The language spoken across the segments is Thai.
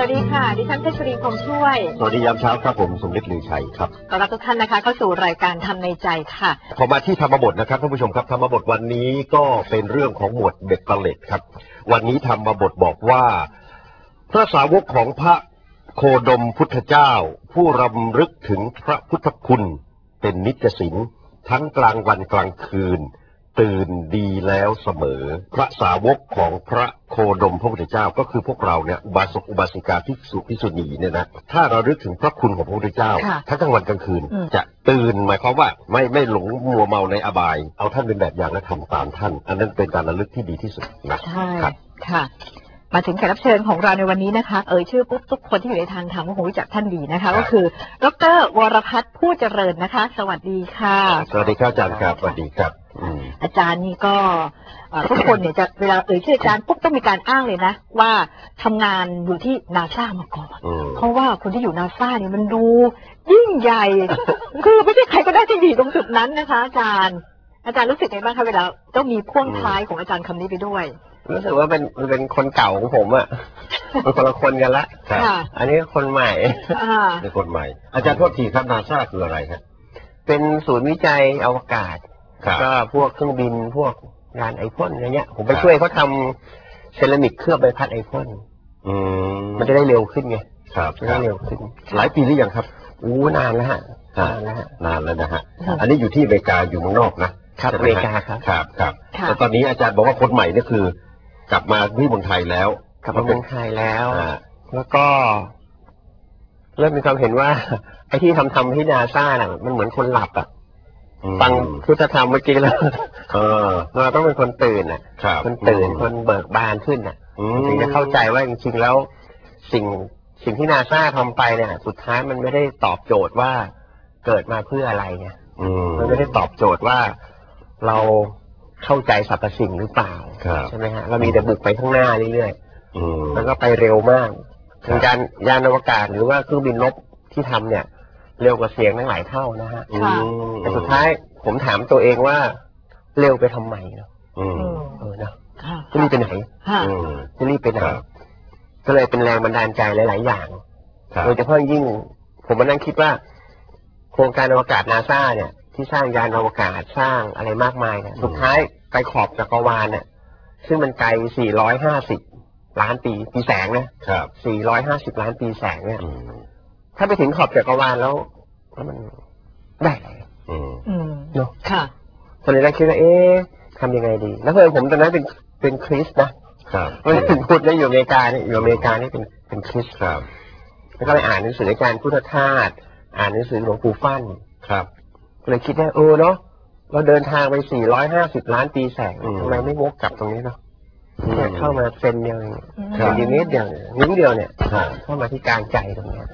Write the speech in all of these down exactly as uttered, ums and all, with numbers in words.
วัสดีค่ะดิฉันเพชรศรีพรหมช่วยสวัสดียามเช้าครับผมสมฤทธิ์ลือชัยครับต้อนรับทุกท่านนะคะเข้าสู่รายการทำในใจค่ะพอมาที่ธรรมบทนะครับท่านผู้ชมครับธรรมบทวันนี้ก็เป็นเรื่องของหมวดเบ็ดเตล็ดครับวันนี้ธรรมบทบอกว่าพระสาวกของพระโคดมพุทธเจ้าผู้รำลึกถึงพระพุทธคุณเป็นนิจสินทั้งกลางวันกลางคืนตื่นดีแล้วเสมอพระสาวกของพระโคดมพระพุทธเจ้าก็คือพวกเราเนี่ยอุบาสกอุบาสิกาภิกษุภิกษุณีเนี่ยนะถ้าเราลึกถึงพระคุณของพระพุทธเจ้าทั้งกลางวันกลางคืนจะตื่นหมายความว่าไม่ไม่หลงมัวเมาในอบายเอาท่านเป็นแบบอย่างและทำตามท่านอันนั้นเป็นการระลึกที่ดีที่สุดนะใช่ค่ะมาถึงแขกรับเชิญของเราในวันนี้นะคะเอ่ยชื่อปุ๊บทุกคนที่อยู่ในทางธรรมก็คงรู้จักท่านดีนะคะก็คือดร.วรพัฒน์ผู้เจริญนะคะสวัสดีค่ะสวัสดีครับอาจารย์ครับสวัสดีครับอาจารย์นี่ก็ทุกคนเนี่ยจะเวลาเอ่ยชื่ออาจารย์ปุ๊บต้องมีการอ้างเลยนะว่าทำงานอยู่ที่นาซามาก่อนเพราะว่าคนที่อยู่นาซาเนี่ยมันดูยิ่งใหญ่คือไม่ใช่ใครก็ได้ที่อยู่ตรงจุดนั้นนะคะอาจารย์อาจารย์รู้สึกไงบ้างคะเวลาต้องมีพ่วงท้ายของอาจารย์คำนี้ไปด้วยรู้สึกว่าเป็นเป็นคนเก่าของผมอะเป็นคนละคนกันละอันนี้คนใหม่เป็นคนใหม่อาจารย์โทษทีครับนาซาคืออะไรครับเป็นศูนย์วิจัยอวกาศก็พวกเครื่องบินพวกงานไอพ่นอะไรเงี้ยผมไปช่วยเขาทำเซรามิกเคลือบใบพัดไอพ่นมันจะได้เร็วขึ้นไงครับจะได้เร็วขึ้นหลายปีหรือยังครับอู้นานแล้วฮะนานแล้วฮะนานแล้วนะฮะอันนี้อยู่ที่อเมริกาอยู่เมืองนอกนะครับอเมริกาครับครับครับแล้วตอนนี้อาจารย์บอกว่าคนใหม่นี่คือกลับมาที่เมืองไทยแล้วกลับมาเมืองไทยแล้วแล้วก็เริ่มมีความเห็นว่าไอ้ที่ทำทำที่นาซาเนี่ยมันเหมือนคนหลับอ่ะฟังพุทธธรรมเมื่อกี้แล้วเราต้องเป็นคนตื่นอ่ะคนตื่นคนเบิกบานขึ้นอ่ะถึงจะเข้าใจว่าจริงๆแล้วสิ่งสิ่งที่นาซาทำไปเนี่ยสุดท้ายมันไม่ได้ตอบโจทย์ว่าเกิดมาเพื่ออะไรเนี่ยมันไม่ได้ตอบโจทย์ว่าเราเข้าใจสรรพสิ่งหรือเปล่าใช่ไหมฮะเรามีแต่บุกไปข้างหน้าเรื่อยๆแล้วก็ไปเร็วมากทางการยานอวกาศหรือว่าเครื่องบินรบที่ทำเนี่ยเร็วกว่าเสียงตั้งหลายเท่านะฮะแต่สุดท้ายผมถามตัวเองว่าเร็วไปทำไมเนาะเออเนาะจะรีบไปไหนจะรีบไปไหนก็เลยเป็นแรงบันดาลใจหลายๆอย่างโดยเฉพาะยิ่งผมมานั่งคิดว่าโครงการอวกาศนาซาเนี่ยที่สร้างยานอวกาศสร้างอะไรมากมายเนี่ยสุดท้ายไปขอบจักรวาลเนี่ยซึ่งมันไกลสี่ร้อยห้าสิบล้านปีปีแสงนะครับสี่ร้อยห้าสิบล้านปีแสงเนี่ยถ้าไปถึงขอบจักรวาลแล้วแล้วมันได้อะไรเนาะค่ะตอนนี้เราคิดว่าเอ๊ะทำยังไงดีแล้วเพื่อนผมตอนนั้นเป็นเป็นคริสต์นะครับไม่ได้เป็นพุทธนะอยู่อเมริกาเนี่ยอยู่อเมริกานี่เป็นเป็นคริสต์ครับแล้วก็ไปอ่านหนังสืออาจารย์พุทธทาสอ่านหนังสือหลวงปู่ฟั่นครับก็เลยคิดว่าเออเนาะเราเดินทางไปสี่ร้อยห้าสิบล้านปีแสงทำไมไม่วกกลับตรงนี้เนาะเนี่ยเข้ามาเซนเดียวเองเซนติเมตรเดียวนิ้วเดียวเนี่ยเข้ามาที่กลางใจตรงนี้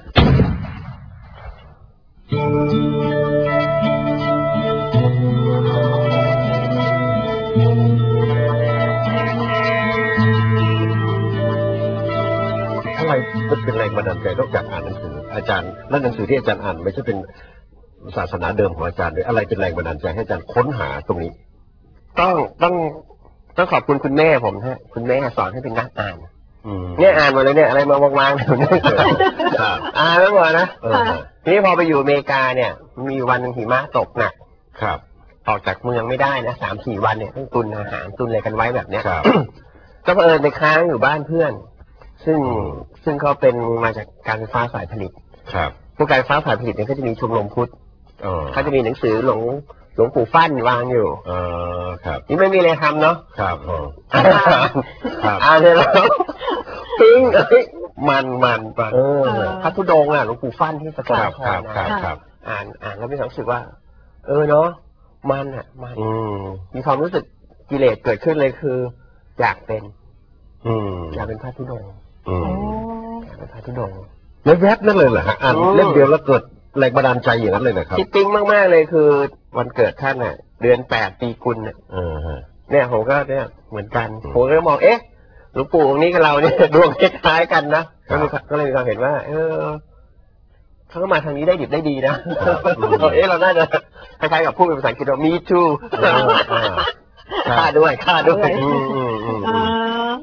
อะไรเป็นแรงบันดาลใจนอกจากอ่านหนังสืออาจารย์แล้วหนังสือที่อาจารย์อ่านไม่ใช่เป็นศาสนาเดิมของอาจารย์เลยอะไรเป็นแรงบันดาลใจให้อาจารย์ค้นหาตรงนี้ต้องต้องต้องขอบคุณคุณแม่ผมฮะคุณแม่สอนให้เป็นนักอ่านเนี่ยอ่านมาเลยเนี่ยอะไรมาวางๆอยู่เนี่ยอ่านแล้วหมดนะทีนี้พอไปอยู่อเมริกาเนี่ยมีวันหนึ่งหิมะตกหนักครับออกจากเมืองไม่ได้นะสามสี่วันเนี่ยต้องตุนอาหารตุนอะไรกันไว้แบบเนี้ยก็เผอิญไปค้างอยู่บ้านเพื่อนซึ่งซึ่งเขาเป็นมาจากการไฟฟ้าฝ่ายผลิตครับพวกการไฟฟ้าฝ่ายผลิตเนี่ยก็จะมีชมรมพุทธเขาจะมีหนังสือหลวงหลวงปู่ฟั่นวางอยู่เออครับนี่ไม่มีอะไรทำเนาะครับอ่านเลยแล้วปิ้งเอ้ยมันมันไปเออพระธุดงค์อ่ะหลวงปู่ฟั่นที่สกลนครนะครับอ่านอ่านแล้วมีความรู้สึกว่าเออเนาะมันอ่ะมันมีความรู้สึกกิเลสเกิดขึ้นเลยคืออยากเป็นอยากเป็นพระธุดงค์อยากเป็นพระธุดงค์แล้วแวบนั่นเลยเหรอฮะอ่านเล่มเดียวแล้วเกิดแรงบันดาลใจอย่างนั้นเลยนะครับคิดปิ้งมากๆเลยคือวันเกิดท่านอ่ะเดือนแปดปีกุลเนี่ยเนี่ยผมก็เนี่ยเหมือนกันผมก็มองเอ๊ะหลวงปู่องค์นี้กับเราเนี่ยดวงคล้ายกันนะก็เลยมีความเห็นว่าเออเขาก็มาทางนี้ได้ดิบได้ดีนะเอ๊ะเราน่าจะคล้ายๆกับพูดเป็นภาษาอังกฤษว่า me too ค่าด้วยค่าด้วย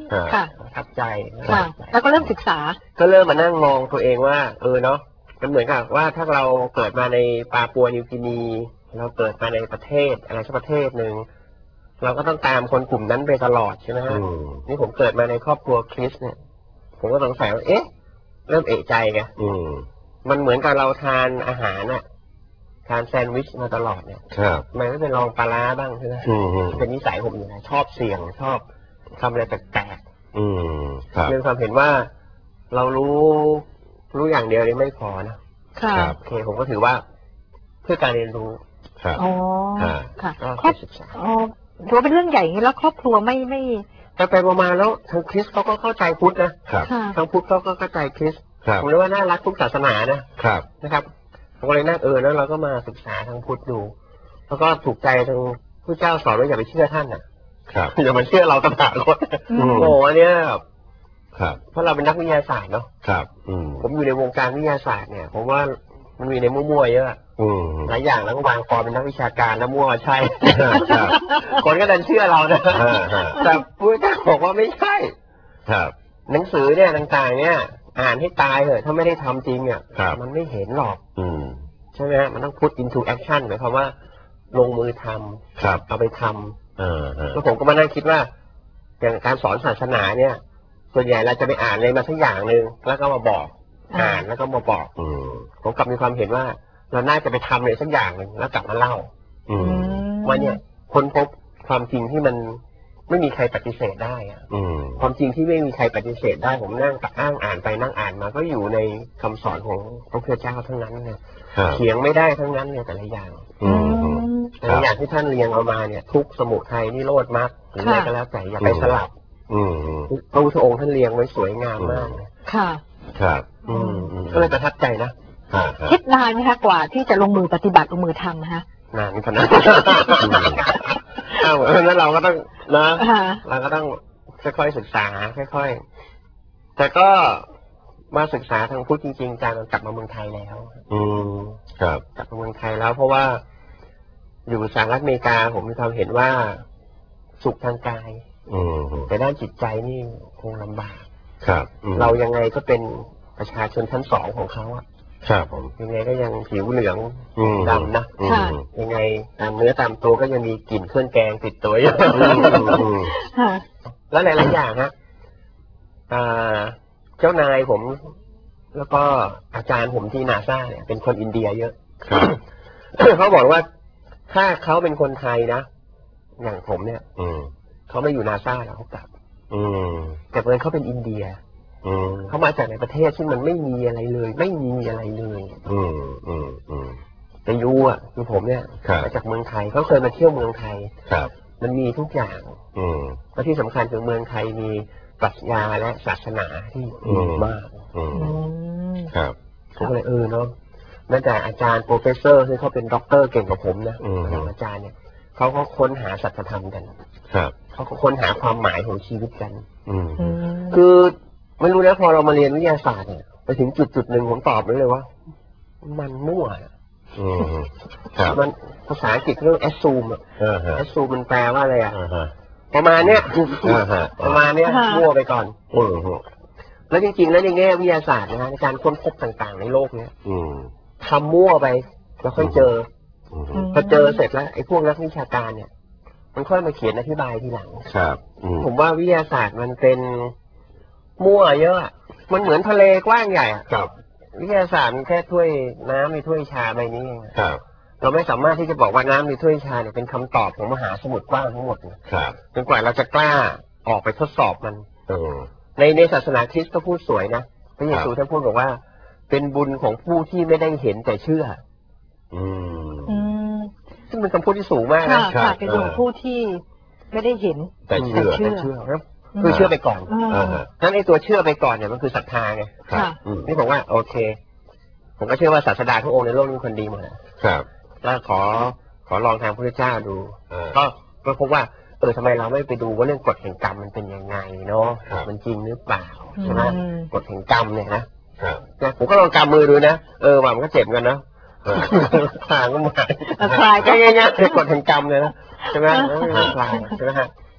ค่ะประทับใจค่ะ แล้วก็เริ่มศึกษาก็เริ่มมานั่งมองตัวเองว่า เออเนาะมันเหมือนกับว่าถ้าเราเกิดมาในปาปัวนิวกินี เราเกิดมาในประเทศอะไรสักประเทศหนึ่งเราก็ต้องตามคนกลุ่มนั้นไปตลอดใช่ไหมฮะนี่ผมเกิดมาในครอบครัวคริสเนี่ย ผมก็สงสัยว่าเอ๊ะเริ่มเอะใจไงมันเหมือนกับเราทานอาหารน่ะทานแซนด์วิชมาตลอดเนี่ยทำไมไม่ไปลองปลาร้าบ้างใช่ไหมเป็นนิสัยผมอยู่นะชอบเสี่ยงชอบทำอะไรแปลกๆเรื่องความเห็นว่าเรารู้รู้อย่างเดียวนี่ไม่พอนะโอเคผมก็ถือว่าเพื่อการเรียนรู้อ๋อค่ะก็ไปศึกษาอ๋อถือว่าเป็นเรื่องใหญ่แล้วครอบครัวไม่ไม่แต่ไปประมาณแล้วทางคริสเขาก็เข้าใจพุทธนะทางพุทธเขาก็เข้าใจคริสผมเรียกว่าน่ารักทุกศาสนานะครับนะครับผมก็เลยน่าเออแล้วเราก็มาศึกษาทางพุทธดูแล้วก็ถูกใจทางพระเจ้าสอนว่าอย่าไปเชื่อท่านอ่ะอย่ามาเชื่อเราตถาคตโอ้อันเนี้ยครับเพราะเราเป็นนักวิทยาศาสตร์เนาะครับผมอยู่ในวงการวิทยาศาสตร์เนี่ยผมว่ามันมีในมั่วๆเยอะหลายอย่างแล้วก็วางฟอร์มเป็นนักวิชาการแล้วมั่วใช่คนก็ดันเชื่อเรานะแต่พระเจ้าบอกว่าไม่ใช่ครับหนังสือเนี่ยต่างๆเนี่ยอ่านให้ตายเถอะถ้าไม่ได้ทำจริงอ่ะมันไม่เห็นหรอกใช่ไหมมันต้อง put into action หมายความว่าลงมือทำเอาไปทำแล้วผมก็มานั่งคิดว่าอย่างการสอนศาสนาเนี่ยส่วนใหญ่เราจะไปอ่านอะไรมาสักอย่างหนึ่งแล้วก็มาบอกอ่านแล้วก็มาบอกผมกลับมีความเห็นว่าเราน่าจะไปทำอะไรสักอย่างหนึ่งแล้วกลับมาเล่าว่าเนี่ยค้นพบความจริงที่มันไม่มีใครปฏิเสธได้อะความจริงที่ไม่มีใครปฏิเสธได้ผมนั่งอ้างอ่านไปนั่งอ่านมาก็อยู่ในคำสอนของพระพุทธเจ้าทั้งนั้นเนี่ยเถียงไม่ได้ทั้งนั้นเนี่ยแต่ละอย่างแต่ละอย่างที่ท่านเรียงเอามาเนี่ยทุกสมุทัยนิโรธมรรคหรืออะไรก็แล้วแต่อย่าไปสลับพระพุทธองค์ท่านเรียงไว้สวยงามมากค่ะครับก็เลยประทับใจนะคิดนานไหมคะกว่าที่จะลงมือปฏิบัติลงมือทำนะคะนานขนาดอ้าวเพราะฉะนั้นเราก็ต้องนะเราก็ต้องค่อยๆศึกษาค่อยๆแต่ก็มาศึกษาทางพุทธจริงๆการกลับมาเมืองไทยแล้วอืมครับกลับมาเมืองไทยแล้วเพราะว่าอยู่สหรัฐอเมริกาผมมีความเห็นว่าสุขทางกายแต่ด้านจิตใจนี่คงลำบากครับเรายังไงก็เป็นประชาชนชั้นสองของเขาอ่ะครับผมยังไงก็ยังผิวเหลืองดำนะยังไงตามเนื้อตามตัวก็ยังมีกลิ่นเครื่องแกงติดตัวอยู่แล้วหลายๆอย่างฮะเจ้านายผมแล้วก็อาจารย์ผมที่นาซาเนี่ยเป็นคนอินเดียเยอะเขาบอกว่าถ้าเขาเป็นคนไทยนะอย่างผมเนี่ยเขาไม่อยู่นาซาแล้วเขากลับแต่เพื่อนเขาเป็นอินเดียเขามาจากในประเทศซึ่งมันไม่มีอะไรเลยไม่มีอะไรเลยแต่ยูอ่ะคือผมเนี่ยมาจากเมืองไทยเขาเคยมาเที่ยวเมืองไทยมันมีทุกอย่างและที่สำคัญคือเมืองไทยมีปรัชญาและศาสนาที่ดีมากครับผมก็เลยเออเนาะแม้แต่อาจารย์โปรเฟสเซอร์ที่เขาเป็นด็อกเตอร์เก่งกว่าผมนะอาจารย์เนี่ยเขาก็ค้นหาสัจธรรมกันเขาก็ค้นหาความหมายของชีวิตกันคือไม่รู้นะพอเรามาเรียนวิทยาศาสตร์เนี่ยไปถึงจุดจุดหนึ่งผมตอบเลยว่ามันมั่วมันภาษาอังกฤษเรียก assume อ่ะ assume มันแปลว่าอะไรอ่ะประมาณเนี้ยประมาณเนี้ยมั่วไปก่อนแล้วจริงๆแล้วในแง่วิทยาศาสตร์นะในการค้นพบต่างๆในโลกเนี้ยทำมั่วไปแล้วค่อยเจอพอเจอเสร็จแล้วไอ้พวกนักวิชาการเนี่ยมันค่อยมาเขียนอธิบายทีหลังผมว่าวิทยาศาสตร์มันเป็นมั่วเยอะมันเหมือนทะเลกว้างใหญ่อ่ะวิทยาศาสตร์มันแค่ถ้วยน้ำในถ้วยชาใบนี้เองเราไม่สามารถที่จะบอกว่าน้ำในถ้วยชาเนี่ยเป็นคำตอบของมหาสมุทรกว้างทั้งหมดจนกว่าเราจะกล้าออกไปทดสอบมันในในศาสนาคริสต์ก็พูดสวยนะพระเยซูท่านพูดบอกว่าเป็นบุญของผู้ที่ไม่ได้เห็นแต่เชื่อซึ่งเป็นคำพูดที่สูงมากนะเป็นบุญของผู้ที่ไม่ได้เห็นแต่เชื่อคือเชื่อไปก่อนนั้นไอ้ตัวเชื่อไปก่อนเนี่ยมันคือศรัทธาไงนี่ผมว่าโอเคผมก็เชื่อว่าศาสดาทุกองค์ในโลกนี้คนดีหมดครับแล้วขอขอลองทางพระเจ้าดูก็ก็พบว่าเออทำไมเราไม่ไปดูว่าเรื่องกฎแห่งกรรมมันเป็นยังไงเนาะมันจริงหรือเปล่าใช่ไหมกฎแห่งกรรมเนี่ยนะผมก็ลองกำมือดูนะเออว่ามันก็เจ็บกันนะทางก็มาคลายก็ง่ายๆกฎแห่งกรรมเลยนะใช่ไหมคลายใช่ไหมฮะ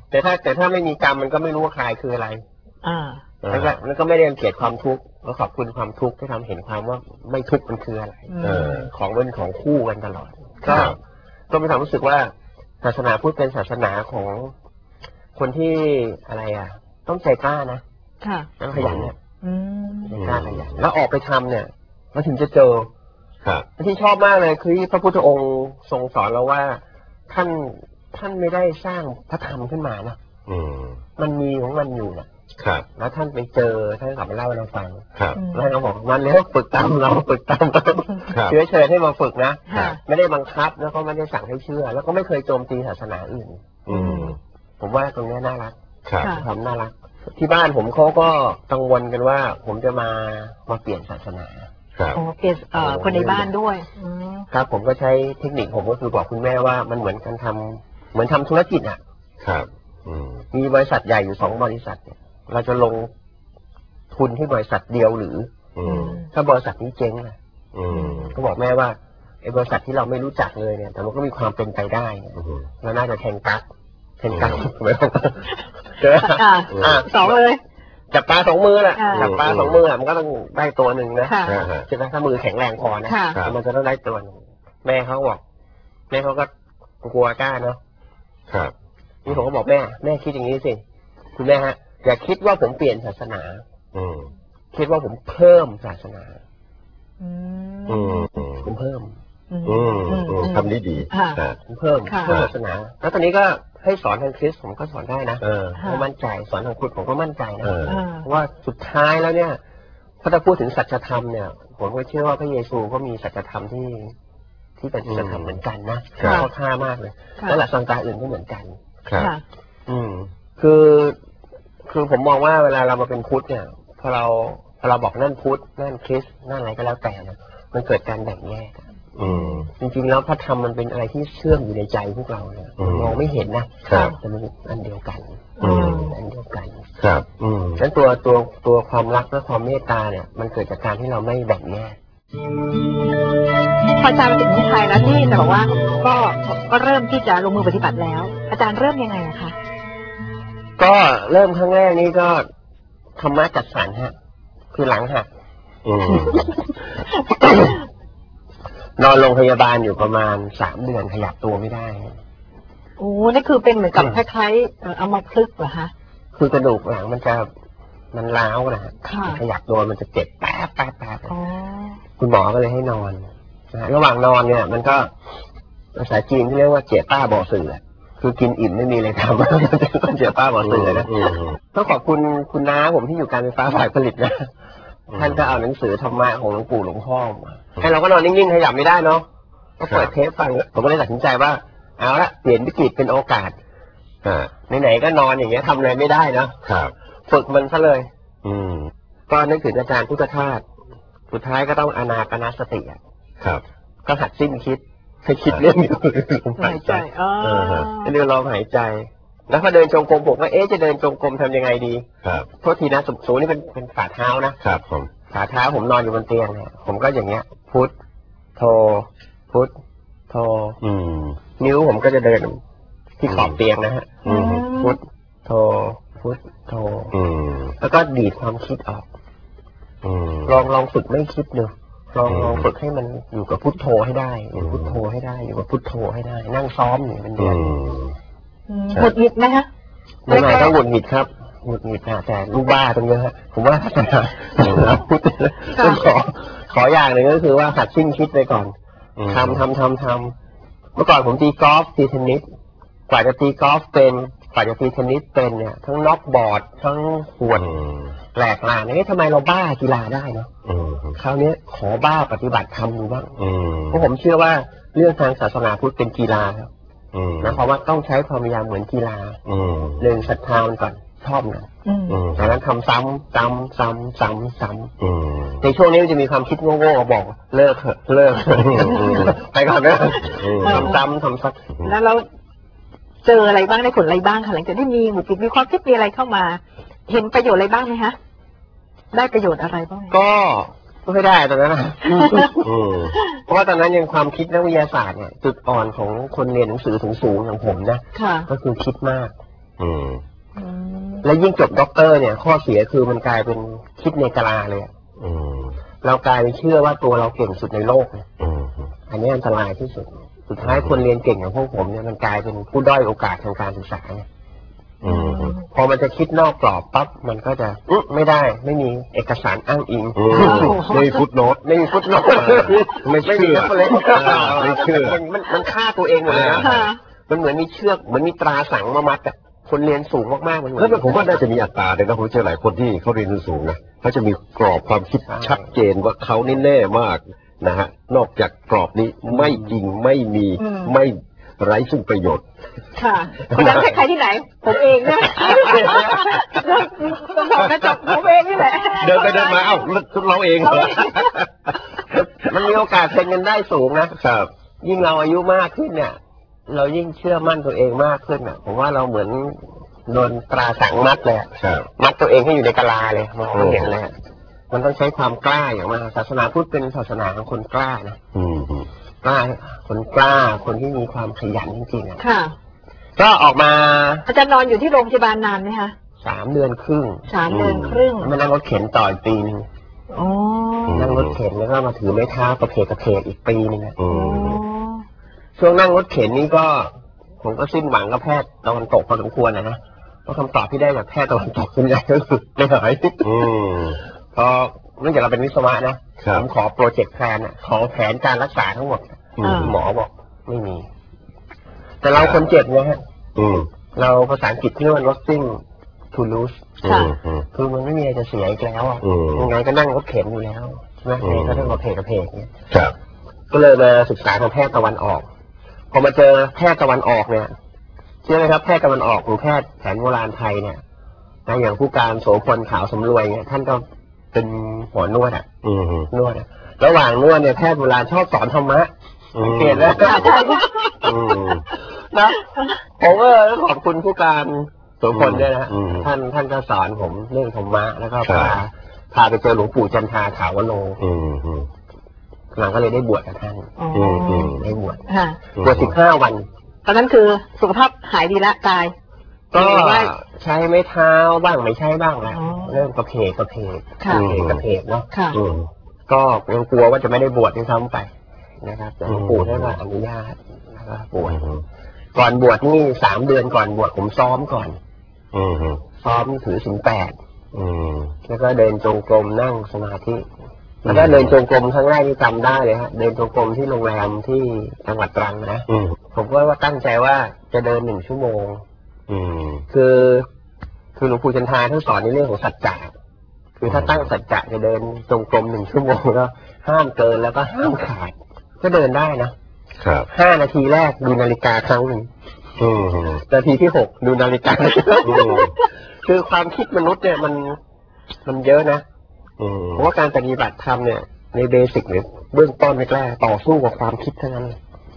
แต่ถ้าแต่ถ้าไม่มีกรรมมันก็ไม่รู้ว่าคลายคืออะไรอ่าแล้วก็มันก็ไม่ได้รังเกียจความทุกข์ก็ขอบคุณความทุกข์ที่ทำเห็นความว่าไม่ทุกข์มันคืออะไรอืมเออของเป็นของคู่กันตลอด ก็ค่ะก็มีความรู้สึกว่าศาสนาพุทธเป็นศาสนาของคนที่อะไรอ่ะ ต้องใจกล้านะค่ะต้องขยันเนี่ยอืมใจกล้าขยันแล้วออกไปทำเนี่ยมันถึงจะเจอครับที่ชอบมากเลยคือพระพุทธองค์ทรงสอนเราว่าท่านท่านไม่ได้สร้างพระธรรมขึ้นมานะอืมมันมีของมันอยู่นะครับ แล้วท่านไปเจอท่านกลับมาเล่าให้เราฟังครับแล้วท่านก็บอกมันแล้วฝึกตามเราฝึกตามเราครับเชื้อเชิญให้มาฝึกนะค่ะไม่ได้บังคับแล้วก็ไม่ได้สั่งให้เชื่อ แล้วก็ไม่เคยโจมตีศาสนาอื่นอืมผมว่าตรงนี้น่ารักครับค่ะความน่ารัก ที่บ้านผมเขาก็กังวลกันว่า ผมจะมามาเปลี่ยนศาสนาครับโอ้เกสเอ่อคนในบ้านด้วยอืมครับผมก็ใช้เทคนิคผมก็คือบอกคุณแม่ว่ามันเหมือนการทำเหมือนทำธุรกิจอ่ะครับ อืมมีบริษัทใหญ่อยู่สองบริษัทเนี่ยเราจะลงทุนที่บริษัทเดียวหรืออืมถ้าบริษัทนี้เจ๊งอ่ะอืมก็บอกแม่ว่าไอ้บริษัทที่เราไม่รู้จักเลยเนี่ยแต่มันก็มีความเป็นไปได้เนี่ยอืมเราน่าจะแทงกั๊กแทงกั๊กอืมไม่ต้องเจออ่าอ่ะสองเลยจับปลาสองมือแหละอ่าจับปลาสองมืออ่ะมันก็ต้องได้ตัวหนึ่งนะค่ะอ่าฮะใช่ไหมถ้ามือแข็งแรงพอนะค่ะครับมันจะต้องได้ตัวหนึ่งแม่เขาบอกแม่เขาก็กลัวกล้าเนาะครับนี่ผมก็บอกแม่แม่คิดอย่างนี้สิคุณแม่ฮะอย่าคิดว่าผมเปลี่ยนศาสนาอืมคิดว่าผมเพิ่มศาสนาอืมอืม อืมผมเพิ่มอืมอืมอืมคำนี้ดีค่ะอ่าผมเพิ่มค่ะเพิ่มศาสนา แล้วตอนนี้ก็ให้สอนทางคริสต์ผมก็สอนได้นะเออค่ะผมมั่นใจสอนทางพุทธผมก็มั่นใจนะเอออ่าเพราะว่าสุดท้ายแล้วเนี่ยถ้าจะพูดถึงสัจธรรมเนี่ย ผมก็เชื่อว่าพระเยซูก็มีสัจธรรมที่ ที่เป็นสัจธรรมเหมือนกันนะครับ เข้าท่ามากเลยค่ะและหลักศาสนาอื่นก็เหมือนกันครับค่ะอืม คือคือผมมองว่าเวลาเรามาเป็นพุทธเนี่ยพอเราพอเราบอกนั่นพุทธนั่นคริสต์นั่นอะไรก็แล้วแต่เนี่ยมันเกิดการแบ่งแยกอืมจริงๆแล้วพระธรรมมันเป็นอะไรที่เชื่อมอยู่ในใจพวกเราเนี่ยอืมมองไม่เห็นนะครับ แต่มันเป็นอันเดียวกันอืมอันเดียวกันครับ อืมฉะนั้นตัวตัวตัวความรักและความเมตตาเนี่ย มันเกิดจากการที่เราไม่แบ่งแยกพออาจารย์มาถึงที่ไทยแล้วที่จะบอกว่าก็ก็เริ่มที่จะลงมือปฏิบัติแล้ว อาจารย์เริ่มยังไงอะคะก็เริ่มครั้งแรกนี่ก็ธรรมะจัดสรรฮะ คือหลังหักอืมนอนโรงพยาบาลอยู่ประมาณสามเดือนขยับตัวไม่ได้โอ้นี่คือเป็นเหมือนกับคล้ายๆเอ่อเอามาพลึกษ์เหรอคะคือกระดูกหลังมันจะมันร้าวนะฮะค่ะขยับตัวมันจะเจ็บแป๊บแป๊บแป๊บอ๋อคุณหมอก็เลยให้นอนนะฮะระหว่างนอนเนี่ย มันก็ภาษาจีนที่เรียกว่าเจี๋ยป้าบ่อเสือคือกินอิ่มไม่มีอะไรทำ เจี๋ยป้าบ่อเสือนะอืมต้องขอบคุณคุณน้าผมที่อยู่การไฟฟ้าฝ่ายผลิตนะอืมท่านก็เอาหนังสือธรรมะของหลวงปู่หลวงพ่อมาให้เราก็นอนนิ่งๆขยับไม่ได้เนาะก็เปิดเทปฟังผมก็เลยตัดสินใจว่าเอาละเปลี่ยนวิกฤตเป็นโอกาสอ่าไหนๆก็นอนอย่างเงี้ยทำอะไรไม่ได้เนาะครับฝึกมันซะเลยอืมก็นึกถึงอาจารย์พุทธทาสสุดท้ายก็ต้องอานาปานสติอะครับก็หัดสิ้นคิดให้คิดเรื่องอยู่ลมหายใจอ๋อเออฮะให้เรื่องลมหายใจ แล้วพอเดินจงกรมผมก็เอ๊ะจะเดินจงกรมทำยังไงดีครับโทษทีนะสมสูนี่เป็นเป็นฝ่าเท้านะครับผมฝ่าเท้าผมนอนอยู่บนเตียงเนี่ยผมก็อย่างเงี้ย พุทธโทพุทธโทอืมนิ้วผมก็จะเดินที่ขอบเตียงนะฮะอืมพุทธโทพุทธโทอืมแล้วก็ดีดความคิดออกอืมลองลองฝึกไม่คิดดูลองอืมลองฝึกให้มันอยู่กับพุทโธให้ได้อยู่กับพุทโธให้ได้อยู่กับพุทโธให้ได้ นั่งซ้อมอยู่เป็นเดือือนมอืมหงุดหงิดไหมคะไม่ไหวต้องหงุดหงิดครับหงุดหงิดนะแต่ลูกบ้าตรงเยอะฮะผมว่าศาสนาศาสนาพุทธต้องขอขออย่างหนึ่งก็คือว่าหัดสิ้นคิดไปก่อนอืมทำทำทำทำเมื่อก่อนผมตีกอล์ฟตีเทนนิสกว่าจะตีกอล์ฟเป็นกว่าจะตีเทนนิสเป็นเนี่ยทั้งน็อกบอร์ดทั้งหวดอืมแหลกลานเนี่ยทำไมเราบ้ากีฬาได้เนาะอืมคราวนี้ขอบ้าปฏิบัติธรรมดูบ้างอืมเพราะผมเชื่อว่าเรื่องทางศาสนาพุทธเป็นกีฬาครับอืมนะเพราะว่าต้องใช้ความพยายามเหมือนกีฬาอืมหนึ่งศรัทธามันก่อนชอบนะอืมอืมจากนั้นทำซ้ำซ้ำซ้ำซ้ำซ้อืมำในช่วงนี้มันจะมีความคิดโง่ๆบอกเลิกเถอะเลิกเถอะไปก่อนนะอืมทำซ้ำทำซ้แล้วเราเจออะไรบ้างได้ผลอะไรบ้างคะหลังจากที่มีหงุดหงิดมีความคิดมีอะไรเข้ามา เห็นประโยชน์อะไรบ้างไหมคะได้ประโยชน์อะไรบ้างไหมำก็ก็ไม่ได้ตอนนั้นนะอืมเพราะว่าตอนนั้นยังความคิดนักวิทยาศาสตร์เนี่ยจุดอ่อนของคนเรียนหนังสือสูงๆอย่างผมนะค่ะก็คือคิดมากอืมแล้วยิ่งจบด็อกเตอร์เนี่ยข้อเสียคือมันกลายเป็นคิดในกะลาเลยอืมเรากลายเป็นเชื่อว่าตัวเราเก่งสุดในโลกอืมอันนี้อันตรายที่สุดสุดท้ายคนเรียนเก่งอย่างพวกผมเนี่ยมันกลายเป็นผู้ด้อยโอกาสทางการศึกษาเนี่ยพอมันจะคิดนอกกรอบปั๊บมันก็จะอุ๊ยไม่ได้ไม่มีเอกสารอ้างอิงไม่มีฟุตโนตไม่มีฟุตโนตไม่เชื่อไม่เชื่อมันมันฆ่าตัวเองหมดเลยนะมันเหมือนมีเชือกเหมือนมีตราสังมามัดอะคนเรียนสูงมากๆมันแล้วผมว่าน่าจะมีอัตราเลยนะผมเจอหลายคนที่เขาเรียนสูงนะเขาจะมีกรอบความคิดชัดเจนว่าเขานี่แน่มากนะฮะนอกจากกรอบนี้ไม่จริงไม่มีไม่ไร้ซึ่งประโยชน์ค่ะคนนั้นใครที่ไหนผมเองนะต้องบอกกระจกผมเองนี่แหละเดินไปเดินมาเอ้าเราเองมันมีโอกาสเป็นกันได้สูงนะครับยิ่งเราอายุมากขึ้นเนี่ยเรายิ่งเชื่อมั่นตัวเองมากขึ้นอ่ะผมว่าเราเหมือนโดนตราสังมัดเลยมัดตัวเองให้อยู่ในกะลาเลยมองไม่เห็นเลยมันต้องใช้ความกล้าอย่างมากศาสนาพุทธเป็นศาสนาของคนกล้านะกล้าคนกล้าคนที่มีความขยันจริงๆอ่ะค่ะก็ออกมาอาจารย์นอนอยู่ที่โรงพยาบาลนานไหมคะสามเดือนครึ่งสามเดือนครึ่งมานั่งรถเข็นต่ออีกปีนึงนั่งรถเข็นแล้วก็มาถือไม้เท้ากระเพกกระเพกอีกปีนึงอ่ะช่วงนั่งรถเข็นนี่ก็ผมก็สิ้นหวังกับแพทย์ตะวันตกพอสมควรนะนะเพราะคำตอบที่ได้จากแพทย์ตะวันตกส่วนใหญ่ก็คือไม่หายพอเนื่องจากเราเป็นวิศวะนะผมขอโปรเจกต์แพลนอ่ะขอแผนการรักษาทั้งหมดหมอบอกไม่มีแต่เราคนเจ็บเนี่ยฮะเราภาษาอังกฤษเรียกว่า losing to lose คือมันไม่มีอะไรจะเสียอีกแล้วอ่ะยังไงก็นั่งรถเข็นอยู่แล้วใช่ไหมยังไงก็ต้องกระเพกกระเพกเนี่ยก็เลยมาศึกษาทางแพทย์ตะวันออกพอมาเจอแพทย์ตะวันออกเนี่ยเชื่อไหมครับแพทย์ตะวันออกหรือแพทย์แผนโบราณไทยเนี่ยนะอย่างผู้การโสพลขาวสำรวยเนี่ยท่านก็เป็นหมอนวดอ่ะนวดระหว่างนวดเนี่ยแพทย์โบราณชอบสอนธรรมะสังเกตแล้วนะผมก็ขอบคุณผู้การโสพลด้วยนะท่านท่านก็สอนผมเรื่องธรรมะแล้วก็พาพาไปเจอหลวงปู่จันทราถาวโรหลังก็เลยได้บวชกับท่านได้บวชบวชสิบห้าวันตอนนั้นคือสุขภาพหายดีละกายก็ใช้ไม้เท้าบ้างไม่ใช้บ้างแล้วเริ่มกระเพกกระเพกกระเพกกระเพกเนาะก็ยังกลัวว่าจะไม่ได้บวชด้วยซ้ำไปนะครับหลวงปู่ท่านก็อนุญาตนะครับบวชก่อนบวชนี่สามเดือนก่อนบวชผมซ้อมก่อนซ้อมถือศีลแปดแล้วก็เดินจงกรมนั่งสมาธิแล้วก็เดินจงกรมครั้งแรกที่จำได้เลยฮะเดินจงกรมที่โรงแรมที่จังหวัดตรังนะผมก็ว่าตั้งใจว่าจะเดินหนึ่งชั่วโมงคือคือหลวงปู่จันทราท่านสอนในเรื่องของสัจจะคือถ้าตั้งสัจจะจะเดินจงกรมหนึ่งชั่วโมงก็ห้ามเกินแล้วก็ห้ามขาดก็เดินได้นะครับห้านาทีแรกดูนาฬิกาครั้งหนึ่งนาทีที่หกดูนาฬิกาคือความคิดมนุษย์เนี่ยมันมันเยอะนะเพราะว่าการปฏิบัติธรรมเนี่ยในเบสิกหรือเบื้องต้นแรกๆต่อสู้กับความคิดทั้งนั้น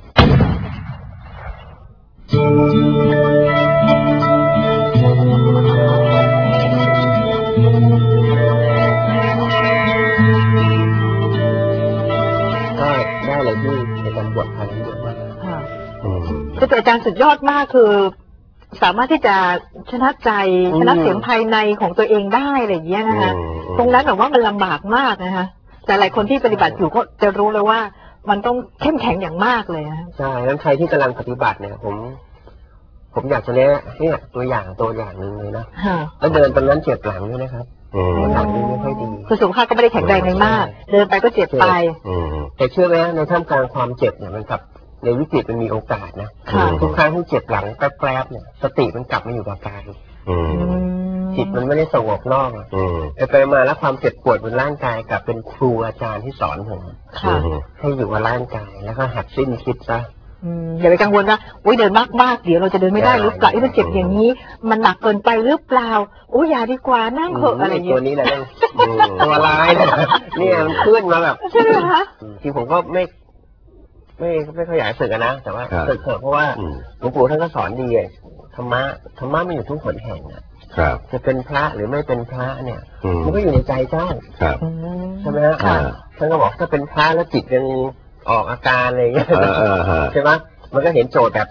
ก็ได้เลยที่ในการบวชครั้งนี้เยอะมากคืออาจารย์สุดยอดมากคือสามารถที่จะชนะใจชนะเสียงภายในของตัวเองได้อะไรอย่างเงี้ยนะคะตรงนั้นแบบว่ามันลำบากมากนะคะแต่หลายคนที่ปฏิบัติอยู่ก็จะรู้เลยว่ามันต้องเข้มแข็งอย่างมากเลยนะใช่แล้วใครที่กำลังปฏิบัติเนี่ยผมผมอยากจะแนะเนี่ยตัวอย่างตัวอย่างหนึ่งเลยนะแล้วเดินตรงนั้นเจ็บหลังด้วยนะครับหลังนี่ไม่ค่อยดีคือสุขภาพก็ไม่ได้แข็งแรงมากเดินไปก็เจ็บไปแต่เชื่อไหมในท่ามกลางความเจ็บเนี่ยมันกับในวิกฤตมันมีโอกาสนะทุกครั้งที่เจ็บหลังแป๊บๆเนี่ยสติมันกลับมาอยู่กับกายจิตมันไม่ได้สงบนอกแต่ไปมาแล้วความเจ็บปวดบนร่างกายกลับเป็นครูอาจารย์ที่สอนผมให้อยู่กับร่างกายแล้วก็หัดสิ้นคิดซะอย่าไปกังวลว่าโอ้ยเดินมากๆเดี๋ยวเราจะเดินไม่ได้หรือเปล่ามันเจ็บอย่างนี้มันหนักเกินไปหรือเปล่าโอ้ยอย่าดีกว่านั่งเถอะอะไรอย่างเงี้ยตัวนี้แหละตัวร้ายเนี่ยมันขึ้นมาแบบใช่ไหมคะที่ผมก็ไม่ไม่ไม่ขยายสึกนะแต่ว่าสึกเถอะเพราะว่าหลวงปู่ท่านก็สอนดีธรรมะธรรมะมันอยู่ทุกหนแห่งอ่ะจะเป็นพระหรือไม่เป็นพระเนี่ยมันก็อยู่ในใจเจ้าใช่ไหมฮะท่านก็บอกถ้าเป็นพระแล้วจิตยังออกอาการอะไรอย่างเงี้ยใช่ไหมมันก็เห็นโจทย์แบบพระ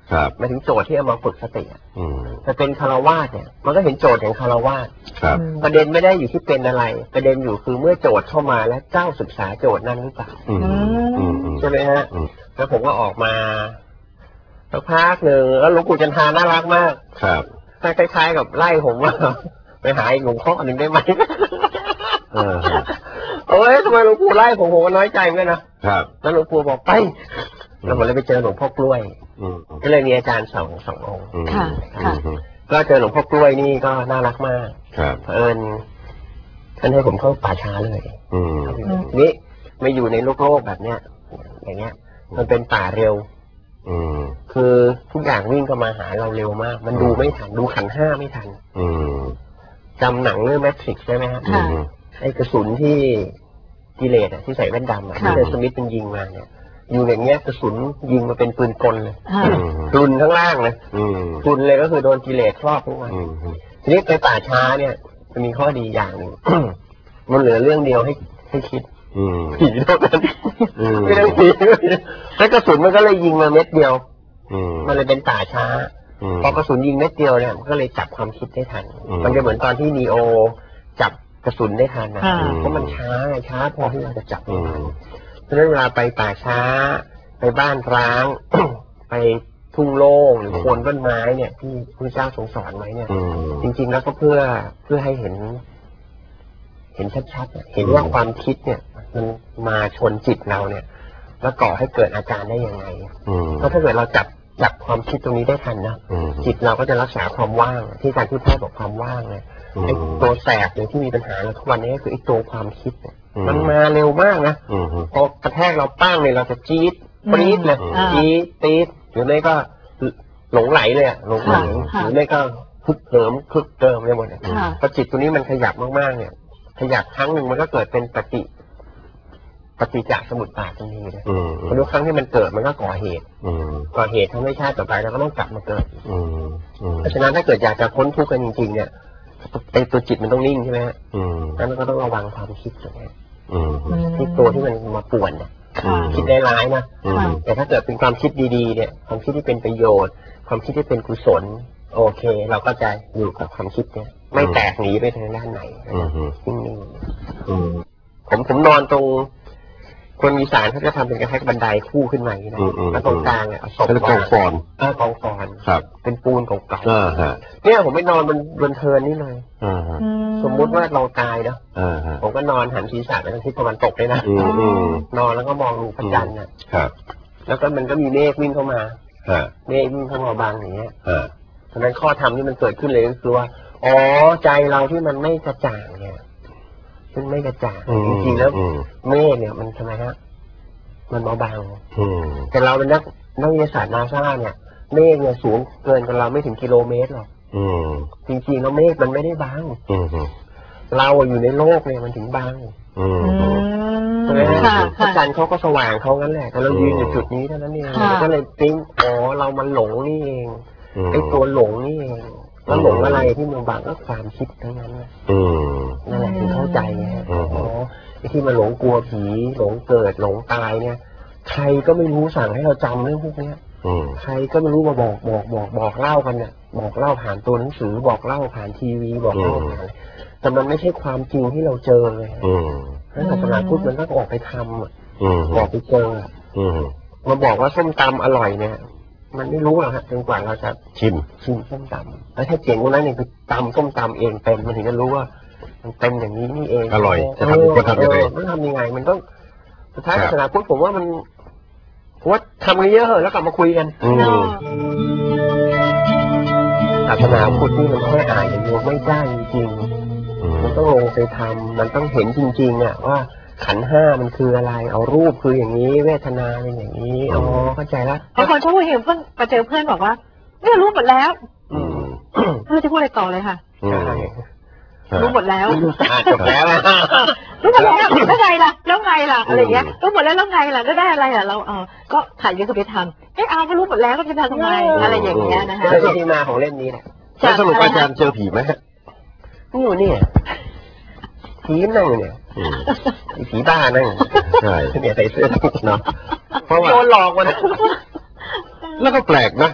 ครับมาถึงโจทย์ที่เอามาฝึกสติอืมจะเป็นคารวาสเนี่ยมันก็เห็นโจทย์ของคารวาสครับประเด็นไม่ได้อยู่ที่เป็นอะไร ประเด็นอยู่คือเมื่อโจทย์เข้ามาแล้วเจ้าศึกษาโจทย์นั้นหรือเปล่าอืมอืมอืมใช่ไหมฮะอืมแล้วผมก็ออกมาสักพักหนึ่งแล้วหลวงปู่จันทาน่ารักมากครับคล้ายๆกับไล่ผมว่า ไปหาอีกหลวงพ่อหนึ่งได้ไหมเออโอ้ยทำไมหลวงปู่ไล่ผมผมก็น้อยใจเหมือนกันนะครับ แล้วหลวงปู่บอกไปแล้วผมเลยไปเจอหลวงพ่อกล้วยอืมก็เลยมีอาจารย์สองสององค์อืมค่ะค่ะอืมก็เจอหลวงพ่อกล้วยนี่ก็น่ารักมากครับเผอิญท่านให้ผมเข้าป่าช้าเลยอืมทีนี้มาอยู่ในโลกโลกแบบเนี้ยอย่างเงี้ย มันเป็นป่าเร็วอืมคือทุกอย่างวิ่งเข้ามาหาเราเร็วมาก มันดูไม่ทันดูขันห้าไม่ทันอืมจำหนังเรื่องแมทริกซ์ได้ไหมฮะค่ะไอ้กระสุนที่กิเลสอะที่ใส่แว่นดำอะค่ะที่เดนสมิธเป็นยิงมาเนี่ย อยู่อย่างเงี้ยกระสุนยิงมาเป็นปืนกลเลยอ่าพลุนข้างล่างเลยอืมพลุนเลยก็คือโดนกิเลสครอบทุกวันอืมทีนี้ไปป่าช้าเนี่ยจะมีข้อดีอย่างหนึ่ง มันเหลือเรื่องเดียวให้ให้คิดอืมผีเท่านั้นอืมไม่ต้องผีแล้วกระสุนมันก็เลยยิงมาเม็ดเดียวอืมมันเลยเป็นป่าช้าอืมพอกระสุนยิงเม็ดเดียวเนี่ยมันก็เลยจับความคิดได้ทันอืมมันจะเหมือนตอนที่นีโอจับกระสุนได้ทันนะอ่าเพราะมันช้าไงช้าพอที่เราจะจับอืได้ทันมเพราะฉะนั้นเวลาไปป่าช้า ไปบ้านร้าง ไปทุ่งโล่งหรือโคนต้นไม้เนี่ย ที่พระเจ้าทรงสอนไว้เนี่ยอืมจริงๆแล้วก็เพื่อเพื่อให้เห็น เห็นชัดๆเนี่ยเห็นว่าความคิดเนี่ย มันมาชนจิตเราเนี่ย แล้วก่อให้เกิดอาการได้ยังไงอืมเพราะถ้าเกิดเราจับจับความคิดตรงนี้ได้ทันนะอืมจิตเราก็จะรักษาความว่างที่การพูดแท้บอกความว่างเนี่ยอืมไอ้ตัวแสบเนี่ยที่มีปัญหาเราทุกวันนี้ก็คือไอ้ตัวความคิดเนี่ยอืมมันมาเร็วมากนะอืมพอกระแทกเราป้างเนี่ยเราจะจี๊ดปรี๊ดเลยอ่าจี๊ดตี๊ดหรือไม่ก็หลงไหลเลยอะหลงไหลค่ะหรือไม่ก็คึกเติมคึกเติมไปหมดเนี่ยค่ะพอจิตตัวนี้มันขยับมากๆเนี่ย ขยับครั้งหนึ่งมันก็เกิดเป็นปฏิปฏิจจสมุปบาททันทีเลยอืมพอทุกครั้งที่มันเกิดมันก็ก่อเหตุอืมก่อเหตุทำให้ชาติต่อไปเราก็ต้องกลับมาเกิดอืมอืมเพราะฉะนั้นถ้าเกิดอยากจะพ้นทุกข์กันจริงๆเนี่ยไอ้ตัวจิตมันต้องนิ่งใช่ไหมฮะอืมแล้วมันก็ต้องระวังความคิดตรงนี้อืมที่ตัวที่มันมาป่วนเนี่ยค่ะคิดร้ายๆนะอืมแต่ถ้าเกิดเป็นความคิดดีๆเนี่ย ความคิดที่เป็นประโยชน์ ความคิดที่เป็นกุศล โอเค เราก็จะอยู่กับความคิดเนี่ย ไม่แตกหนีไปทางด้านไหนอืมนิ่งอืมๆผมผมนอนตรง คนอีสานเขาจะทำเป็นกระแทกบันไดคู่ขึ้นมาอย่างนี้นะอืมอืมแล้วตรงกลางเนี่ยเอาศพเขาเรียกกองฟอนเออกองฟอนครับเป็นปูนเก่าอ่าฮะๆเนี่ยผมไปนอนบนบนเทิร์นนี่เลยอ่าฮะสมมุติว่าเราตายเนาะอ่าฮะผมก็นอนหันศีรษะไปทางทิศตะวันตกเลยนะอืมอืมนอนแล้วก็มองดูพระจันทร์น่ะครับแล้วก็มันก็มีเมฆวิ่งเข้ามาฮะเมฆวิ่งเข้ามาบังอย่างเงี้ยฮะฉะนั้นข้อธรรมที่มันเกิดขึ้นเลยก็คือว่า อ๋อ ใจเราที่มันไม่กระจ่างเนี่ยซึ่งไม่กระจ่างอืมจริงๆแล้วอืมเมฆเนี่ยมันทำไมฮะ มันมาบังอืมแต่เราเป็นนักนักวิทยาศาสตร์นาซาเนี่ย เมฆเนี่ยสูงเกินกับเราไม่ถึงกิโลเมตรหรอกอืมจริงๆแล้วเมฆมันไม่ได้บังอืมเราอะอยู่ในโลกเนี่ยมันถึงบังอืมใช่ไหมฮะค่ะพระค่ะจันทร์เขาก็สว่างเขางั้นแหละ แต่เรายืนอยู่จุดนี้เท่านั้นเองค่ะก็เลยปิ๊งอ๋อ เรามันหลงนี่เองอืมไอ้ตัวหลงนี่เอง แล้วหลงอะไรที่มันบังก็ความคิดทั้งนั้นนะอืมนั่นแหละที่เข้าใจไงฮะอืมอ๋อไอ้ที่มาหลงกลัวผี หลงเกิด หลงตายเนี่ย ใครก็ไม่รู้สั่งให้เราจำเรื่องพวกเนี้ยอืมใครก็ไม่รู้มาบอกบอกบอกบอกเล่ากันเนี่ย บอกเล่าผ่านตัวหนังสือ บอกเล่าผ่านทีวี บอกเล่าผ่านอะไรแต่มันไม่ใช่ความจริงที่เราเจอเลยฮะอืมแล้วศาสนาพุทธมันก็ออกไปทำอะอืมออกไปเจออะอืมมาบอกว่าส้มตำอร่อยเนี่ย มันไม่รู้หรอกฮะจนกว่าเราจะชิมชิมส้มตำแล้วถ้าเจ๋งกว่านั้นเนี่ยคือตำส้มตำเองเป็นมันถึงจะรู้ว่า มันเป็นอย่างนี้นี่เองอร่อยจะทำจะทำยังไงเออมันทำยังไง มันต้องสุดท้ายครัศาบสนาพุทธผมว่ามันผมว่าทำกันเยอะเหอะแล้วกลับมาคุยกันอืมศาสนาพุทธนี่มันแค่อ่านอย่างเดียวไม่ได้จริงอืๆมมันต้องลงไปทำมันต้องเห็นจริงๆอ่ะว่าขันธ์ห้ามันคืออะไร เอารูปคืออย่างนี้ เวทนาเป็นอย่างนี้อ๋อเข้าใจละบางคนชอบพูดเห็นเพื่อนไปเจอเพื่อนบอกว่าเนี่ยรู้หมดแล้วอืมไม่รู้จะพูดอะไรต่อเลยค่ะอืมรู้หมดแล้วอ่านจบแล้วอะรู้หมดแล้วแล้วไงล่ะแล้วไงล่ะอะไรเงี้ยรู้หมดแล้วแล้วไงล่ะก็ได้อะไรอ่ะเราเออก็ถ่ายเยอะก็ไปทำเอ๊ะเอาก็รู้หมดแล้วก็จะทำทำไมอะไรอย่างเงี้ยนะคะแล้วก็ที่มาของเล่มนี้แหละแล้วสรุปอาจารย์เจอผีไหมฮะนี่อยู่เนี่ยผีนั่งอยู่เนี่ยอืมมีผีบ้านั่งใช่เนี่ยใส่เสื้อเนาะเพราะว่าโดนหลอกมานะแล้วก็แปลกนะ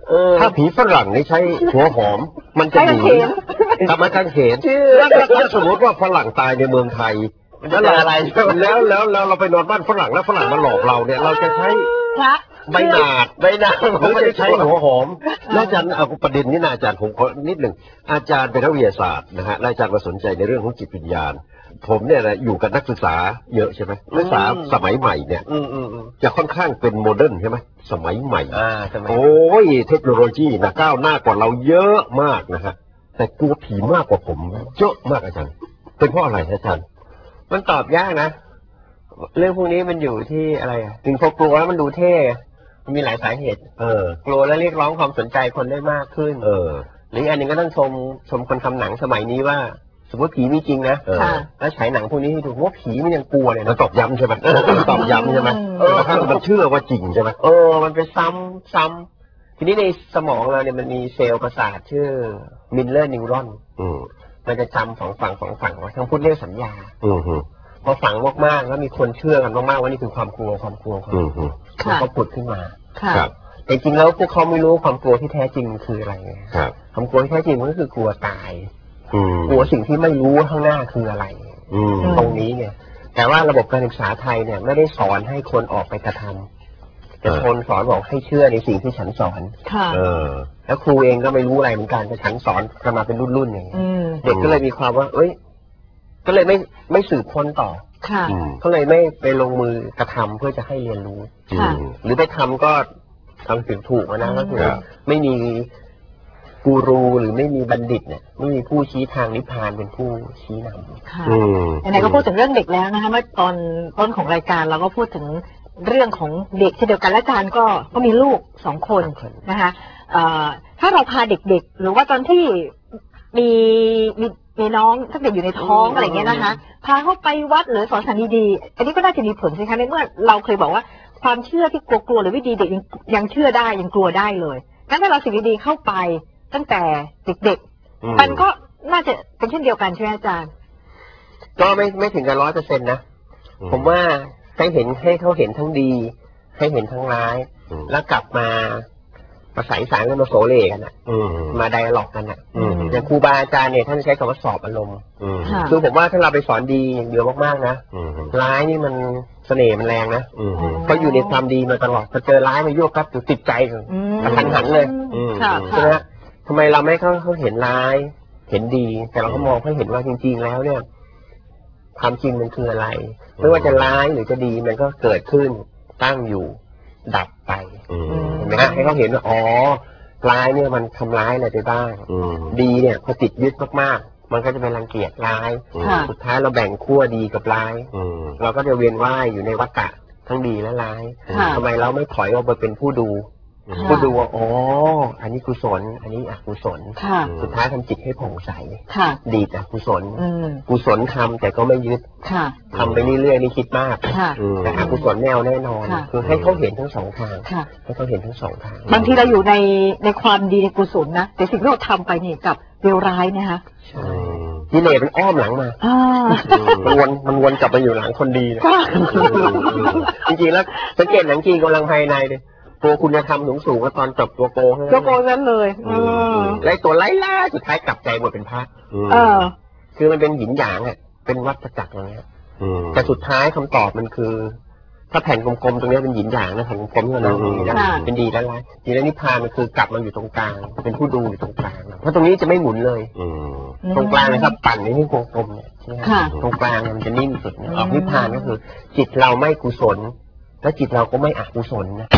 ถ้าผีฝรั่งนี่ใช้หัวหอมมันจะหนีทำไมกางเขนแล้วถ้าสมมติว่าฝรั่งตายในเมืองไทยแล้วอะไรแล้วแล้วแล้วเราไปนอนบ้านฝรั่งแล้วฝรั่งมาหลอกเราเนี่ยเราจะใช้ใบหนาดใบหนาดหรือจะใช้หัวหอมแล้วอาจารย์เอาประเด็นนี้นะอาจารย์ผมขอนิดหนึ่งอาจารย์เป็นนักวิทยาศาสตร์นะฮะและอาจารย์มาสนใจในเรื่องของจิตวิญญาณผมเนี่ยนะอยู่กับนักศึกษาเยอะใช่ไหมนักศึกษาสมัยใหม่เนี่ยจะค่อนข้างเป็นโมเดิร์นใช่ไหมสมัยใหม่โอ้ยเทคโนโลยีนะก้าวหน้ากว่าเราเยอะมากนะฮะแต่กลัวผีมากกว่าผมเยอะมากอาจารย์เป็นเพราะอะไรอาจารย์มันตอบยากนะเรื่องพวกนี้มันอยู่ที่อะไรอ่ะถึงพอกลัวแล้วมันดูเท่มันมีหลายสาเหตุเออกลัวแล้วเรียกร้องความสนใจคนได้มากขึ้นเออหรืออันหนึ่งก็ต้องชมชมคนทำหนังสมัยนี้ว่าสมมติผีมีจริงนะแล้วฉายหนังพวกนี้ให้ดูว่าผีมันยังกลัวเลยนะตอบย้ำใช่ไหมตอบย้ำใช่ไหมเออถ้ามันเชื่อว่าจริงใช่ไหมเออมันไปซ้ำซ้ำทีนี้ในสมองเราเนี่ยมันมีเซลล์ประสาทชื่อมิลเลอร์นิวรอนมันจะจำสองฝั่งสองฝั่งไว้ทั้งพูดเรียกสัญญาพอฝังมากๆแล้วมีคนเชื่อกันมากๆว่านี่คือความกลัวความกลัวความกลัวมันก็ผุดขึ้นมาแต่จริงแล้วพวกเขาไม่รู้ความกลัวที่แท้จริงคืออะไรความกลัวที่แท้จริงมันก็คือกลัวตายกลัวสิ่งที่ไม่รู้ข้างหน้าคืออะไรตรงนี้เนี่ยแต่ว่าระบบการศึกษาไทยเนี่ยไม่ได้สอนให้คนออกไปกระทำแต่คนสอนบอกให้เชื่อในสิ่งที่ฉันสอนแล้วครูเองก็ไม่รู้อะไรเหมือนกันแต่ฉันสอนกันมาเป็นรุ่นๆอย่างนี้เด็กก็เลยมีความว่าเอ้ยก็เลยไม่ไม่สืบค้นต่อก็เลยไม่ไปลงมือกระทำเพื่อจะให้เรียนรู้หรือไปทำก็ทำถึงถูกนะก็คือไม่มีกูรูหรือไม่มีบัณฑิตเนี่ยไม่มีผู้ชี้ทางนิพพานเป็นผู้ชี้นำค่ะไหนๆก็พูดถึงเรื่องเด็กแล้วนะคะเมื่อตอนต้นของรายการเราก็พูดถึงเรื่องของเด็กเช่นเดียวกันและอาจารย์ก็ก็มีลูกสองคนนะคะถ้าเราพาเด็กๆหรือว่าตอนที่มีมีมีน้องตั้งแต่อยู่ในท้องอะไรเงี้ยนะคะพาเขาไปวัดหรือสอนสันดีๆอันนี้ก็น่าจะมีผลใช่ไหมคะในเมื่อเราเคยบอกว่าความเชื่อที่กลัวๆหรือไม่ดีเด็กยังยังเชื่อได้ยังกลัวได้เลยงั้นถ้าเราสิ่งดีๆเข้าไปตั้งแต่เด็กๆมันก็น่าจะเป็นเช่นเดียวกันใช่ไหมอาจารย์ก็ไม่ไม่ถึงกับร้อยเปอร์เซ็นต์นะผมว่าให้เห็นให้เขาเห็นทั้งดีให้เห็นทั้งร้ายแล้วกลับมาภาษาอีสานก็มาโสเลกันอ่ะมาไดอะล็อกกันอ่ะอย่างครูบาอาจารย์เนี่ยท่านใช้คำว่าสอบอารมณ์คือผมว่าถ้าเราไปสอนดีอย่างเดียวมากๆนะร้ายนี่มันเสน่ห์มันแรงนะเพราะอยู่ในความดีมาตลอดพอเจอร้ายมายั่วกับอยู่ติดใจกระทันหันเลยใช่ไหมทำไมเราไม่เขาเขาเห็นร้ายเห็นดีแต่เราก็มองเขาเห็นว่าจริงๆแล้วเนี่ยความจริงมันคืออะไรไม่ว่าจะร้ายหรือจะดีมันก็เกิดขึ้นตั้งอยู่ดับไปเห็นไหมฮะให้เขาเห็นว่าอ๋อร้ายเนี่ยมันทำร้ายอะไรไปบ้างดีเนี่ยพอติดยึดมากๆมันก็จะเป็นรังเกียจร้ายสุดท้ายเราแบ่งขั้วดีกับร้ายเราก็จะเวียนว่ายอยู่ในวัฏฏะทั้งดีและร้ายทำไมเราไม่ถอยออกมาเป็นผู้ดูผู้ดูว่าอ๋ออันนี้กุศลอันนี้อกุศลสุดท้ายทำจิตให้ผ่องใสดีแต่กุศลกุศลทำแต่ก็ไม่ยึดทำไปเรื่อยๆนี่คิดมากแต่อกุศลแนวแน่นอนคือให้เขาเห็นทั้งสองทางให้เขาเห็นทั้งสองทางบางทีเราอยู่ในในความดีในกุศลนะแต่สิ่งที่เราทำไปนี่กับเลวร้ายนะคะใช่กิเลสมันอ้อมหลังมามันวนมันวนกลับไปอยู่หลังคนดีเลยจริงๆแล้วสังเกตหนังจีนกำลังภายในเลยตัวคุณธรรมสูงสูงก็ตอนจบตัวโกงตัวโกงนั้นเลยไล่ตัวไล่ล่าสุดท้ายกลับใจหมดเป็นพระคือมันเป็นหยินหยางอ่ะเป็นวัฏจักรอะไรเงี้ยแต่สุดท้ายคำตอบมันคือถ้าแผ่นกลมๆตรงนี้เป็นหยินหยางนะแผ่นกลมๆที่เราดูนะเป็นดีแล้วร้ายดีแล้วนิพพานมันคือกลับมาอยู่ตรงกลางเป็นผู้ดูอยู่ตรงกลางเพราะตรงนี้จะไม่หมุนเลยตรงกลางนะครับปั่นในที่กลมๆเนี่ยตรงกลางมันจะนิ่งสุดออกนิพพานก็คือจิตเราไม่กุศลและจิตเราก็ไม่อกุศลนะ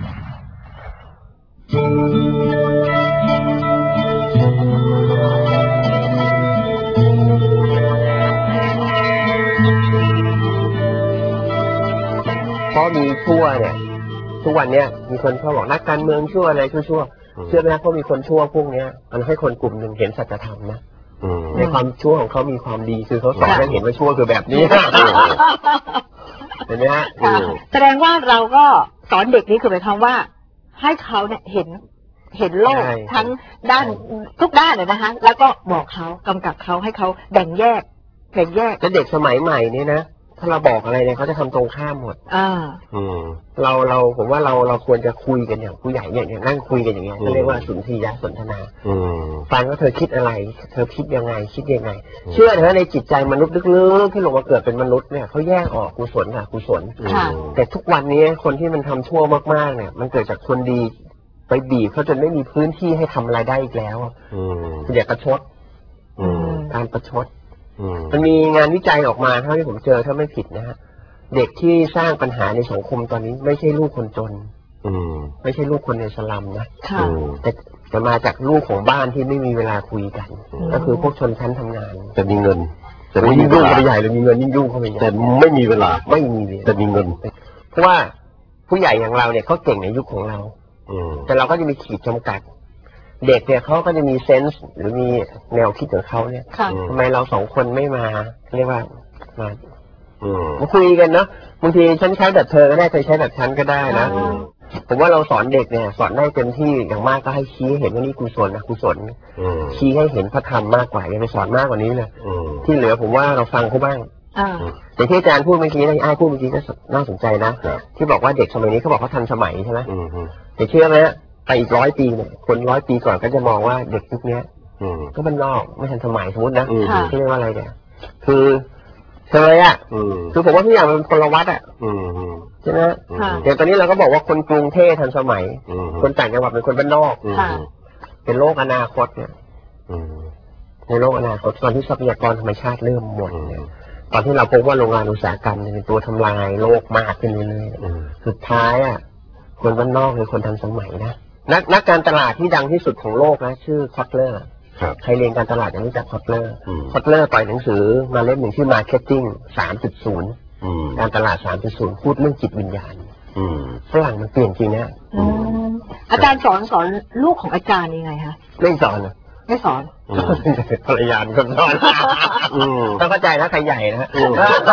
เพราะมีชั่วเนี่ยทุกวันเนี้ยมีคนชอบบอกนักการเมืองชั่วอะไรชั่วๆเชื่อไหมครับเพราะมีคนชั่วพวกเนี้ยมันให้คนกลุ่มหนึ่งเห็นสัจธรรมนะในความชั่วของเขามีความดีคือเขาสอนให้เห็นว่าชั่วคือแบบนี้เห็นไหมฮะแสดงว่าเราก็สอนเด็กนี้คือหมายความว่าให้เขาเนี่ยเห็นเห็นโลกทั้งด้านทุกด้านเลยนะคะแล้วก็บอกเขากำกับเขาให้เขาแบ่งแยกแบ่งแยกแล้วเด็กสมัยใหม่เนี่ยนะทถ้าเราบอกอะไรเนี่ยเขาจะทำตรงข้ามหมดอ่าอืมเราเราผมว่าเราเราควรจะคุยกันอย่างผู้ใหญ่เนี่ยอย่างนั่งคุยกันอย่างเงี้ยอืมเขาเรียกว่าสุนทรียสนทนาอืมฟังว่าเธอคิดอะไร เธอคิดยังไงคิดยังไง เชื่อเถอะในจิตใจมนุษย์ลึกๆที่ลงมาเกิดเป็นมนุษย์เนี่ยเขาแยกออกกุศลกับอกุศลค่ะแต่ทุกวันนี้คนที่มันทำชั่วมากๆเนี่ย มันเกิดจากคนดีไปบีบเขาจนไม่มีพื้นที่ให้ทำอะไรได้อีกแล้วอืมอย่าประชดอืมการประชดอืมมันมีงานวิจัยออกมาเท่าที่ผมเจอถ้าไม่ผิดนะฮะเด็กที่สร้างปัญหาในสังคมตอนนี้ไม่ใช่ลูกคนจนอืมไม่ใช่ลูกคนในสลัมนะค่ะอืมแต่จะมาจากลูกของบ้านที่ไม่มีเวลาคุยกันอืมก็คือพวกชนชั้นทำงานแต่มีเงิน แต่แต่ไม่ยิ่มีงเวยุ่งลาเข้าไปใหญ่เลยมีเงินยิ่งยุ่งเข้าไปใหญ่แต่ไม่มีเวลาไม่มีเลยแต่มีเงินเพราะว่าผู้ใหญ่อย่างเราเนี่ยเขาเก่งในยุคของเราอืมแต่เราก็จะมีขีดจำกัด เด็กเนี่ยเขาก็จะมีเซนส์หรือมีแนวคิดของเขาเนี่ยค่ะอืมทำไมเราสองคนไม่มาเรียกว่ามาอืมมาคุยกันเนาะบางทีฉันใช้แบบเธอก็ได้เธอใช้แบบฉันก็ได้นะอืมผมว่าเราสอนเด็กเนี่ยสอนได้เต็มที่อย่างมากก็ให้ชี้ให้เห็นว่านี่กุศลนะกุศลอืมชี้ให้เห็นพระธรรมมากกว่าอย่าไปสอนมากกว่านี้เลยอืมที่เหลือผมว่าเราฟังเขาบ้างอ่าอย่างที่อาจารย์พูดเมื่อกี้นะไอ้ายพูดเมื่อกี้ก็น่าสนใจนะครับ ที่บอกว่าเด็กสมัยนี้เขาบอกเขาทันสมัยใช่ไหมอืมอืมแต่เชื่อไหมฮะไปอีกร้อยปีเนี่ยคนร้อยปีก่อนก็จะมองว่าเด็กยุคเนี้ยอืมก็มันนอกไม่ทันสมัยสมมตินะอืมค่ะเขาเรียกว่าอะไรเนี่ยคือเคยอ่ะอืมคือผมว่าทุกอย่างมันเป็นคนละวัดอ่ะอืมอืมใช่ไหมค่ะอย่างตอนนี้เราก็บอกว่าคนกรุงเทพทันสมัยอืมคนต่างจังหวัดเป็นคนบ้านนอกอืมค่ะเป็นโลกอนาคตเนี่ยอืมในโลกอนาคตตอนที่ทรัพยากรธรรมชาติเริ่มหมดอืมเนี่ยตอนที่เราพบว่าโรงงานอุตสาหกรรมเนี่ยเป็นตัวทำลายโลกมากขึ้นเรื่อยอืมๆสุดท้ายอ่ะคนบ้านนอกคือคนทันสมัยนะนักนักการตลาดที่ดังที่สุดของโลกนะชื่อคอตเลอร์ครับใครเรียนการตลาดจะรู้จักคอตเลอร์อืมคอตเลอร์ปล่อยหนังสือมาเล่มหนึ่งชื่อ Marketing สามจุดศูนย์อืมการตลาด สามจุดศูนย์ พูดเรื่องจิตวิญญาณอืมฝรั่งมันเปลี่ยนจริงนะอืมอาจารย์สอนสอนลูกของอาจารย์ยังไงคะไม่สอนนะไม่สอนอืมภรรยาเป็นคนสอนอืมต้องเข้าใจนะใครใหญ่นะอืม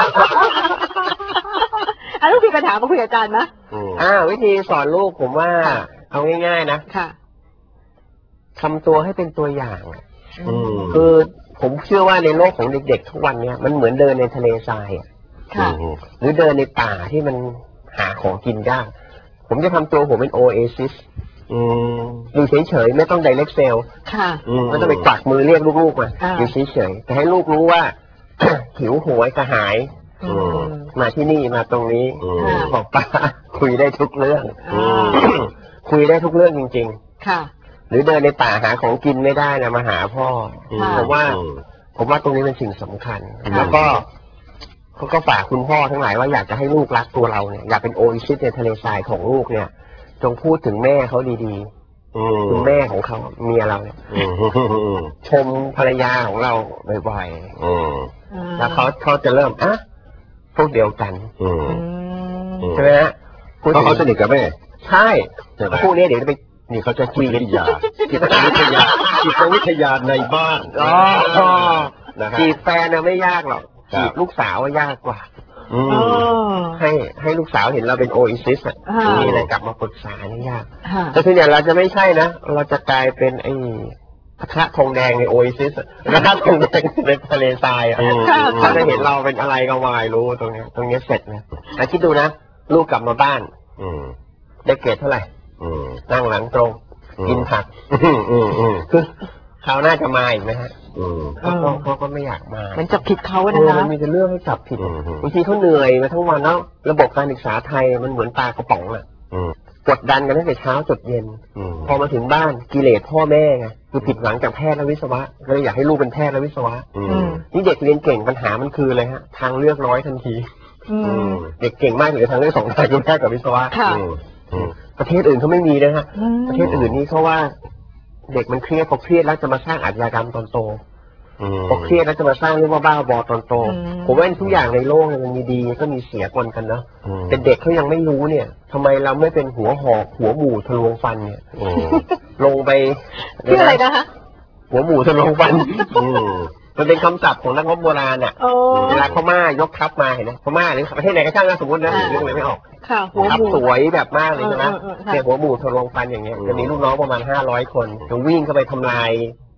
อ่ะลูกมีปัญหามาคุยกับอาจารย์นะอืมอ่าวิธีสอนลูกผมว่าเอาง่ายๆนะค่ะทำตัวให้เป็นตัวอย่างอะอืมคือผมเชื่อว่าในโลกของเด็กๆทุกวันเนี้ยมันเหมือนเดินในทะเลทรายอะค่ะอืมหรือเดินในป่าที่มันหาของกินยากผมจะทำตัวผมเป็นโอเอซิสอืมอยู่เฉยๆไม่ต้องไดเรกเซลค่ะอืมไม่ต้องไปกวักมือเรียกลูกๆมาอ่าอยู่เฉยๆแต่ให้ลูกรู้ว่า หิวโหยกระหายอืมมาที่นี่มาตรงนี้อืมบอกป้า คุยได้ทุกเรื่องอ่าคุยได้ทุกเรื่องจริงค่ะๆ หรือเดินในป่าหาของกินไม่ได้นะมาหาพ่อค่ะผมว่าอืมผมว่าตรงนี้เป็นสิ่งสำคัญค่ะแล้วก็เขาก็ฝากคุณพ่อทั้งหลายว่าอยากจะให้ลูกรักตัวเราเนี่ยอยากเป็นโอเอซิสในทะเลทรายของลูกเนี่ย จงพูดถึงแม่เขาดีอืมๆ คุณแม่ของเขาเมียเราเนี่ยอืมอืมชมภรรยาของเราบ่อยอืมๆ แล้วเขาเขาจะเริ่มอ่ะพวกเดียวกันอืมอืมใช่ไหมฮะพูดเพราะเขาสนิทกับแม่ใช่ใช่ไหมพวกนี้เดี๋ยวจะไปนี่เขาจะจิตวิทยาจิตวิทยาจิตวิทยาในบ้านอ๋อนะครับจีบแฟนนะไม่ยากหรอกครับจีบลูกสาวว่ายากกว่าอือ๋อมให้ให้ลูกสาวเห็นเราเป็นโอเอซิสอ่ะอ่ามีมีอะไรกลับมาปรึกษานี่ยากค่ะแต่ทีเนี้ยเราจะไม่ใช่นะ เราจะกลายเป็นไอ้พระธงแดงในโอเอซิสอะพระธงแดงในทะเลทรายอ่ะอืมเขาจะเห็นเราเป็นอะไรก็ไม่รู้ตรงเนี้ยตรงเนี้ยเสร็จนะแต่คิดดูนะ ลูกกลับมาบ้านอืมได้เกรดเท่าไหร่อืมนั่งหลังตรงอืมกินผักอืมอืมอืมคือคราวหน้าจะมาอีกไหมฮะอืมเขาก็เขาก็ไม่อยากมามันจับผิดเขาเออะอนะมันมีแต่เรื่องให้จับผิดอืมอืมบางทีเขาเหนื่อยมาทั้งวันแล้วระบบการศึกษาไทยมันเหมือนปลากระป๋องอะอืมกดดันกันตั้งแต่เช้าจดเย็นอืมพอมาถึงบ้านกิเลสพ่อแม่ไงคือผิดหวังจากแพทย์และวิศวะก็เลยอยากให้ลูกเป็นแพทย์และวิศวะอือืมมนี่เด็กเรียนเก่งปัญหามันคืออะไรฮะทางเลือกน้อยทันทีอือืมมเด็กเก่งมากเหลือทางเลือกสองทางคือแพทย์กับวิศวะค่ะอืมอืมประเทศอื่นเขาไม่มีนะฮะอืมประเทศอื่นนี่เขาว่า เด็กมันเครียดพอเครียดแล้วจะมาสร้างอาชญากรรมตอนโตอืมพอเครียดแล้วจะมาสร้างเรื่องว่าบ้าบอตอนโตอืมผมว่าทุกอย่างในโลกเนี่ยมันมีดีก็มีเสียปนกันเนาะอืมแต่เด็กเขายังไม่รู้เนี่ยทำไมเราไม่เป็นหัวหอกหัวหมูทะลวงฟันเนี่ยอืมลงไปชื่ออะไรนะคะหัวหมูทะลวงฟันอืมมันเป็นคำศัพท์ของนักรบโบราณอ่ะโอ้เวลาพม่ายกทัพมาเห็นไหมพม่าหรือประเทศไหนก็ช่างนะสมมตินะอ่าเรื่องอะไรไม่ออกค่ะ หัวทัพหมูสวยแบบมากเลยใช่ไหมเออเออเออค่ะเนี่ยหัวหมูทะลวงฟันอย่างเงี้ยจะมีลูกน้องประมาณห้าร้อยคนจะวิ่งเข้าไปทำลาย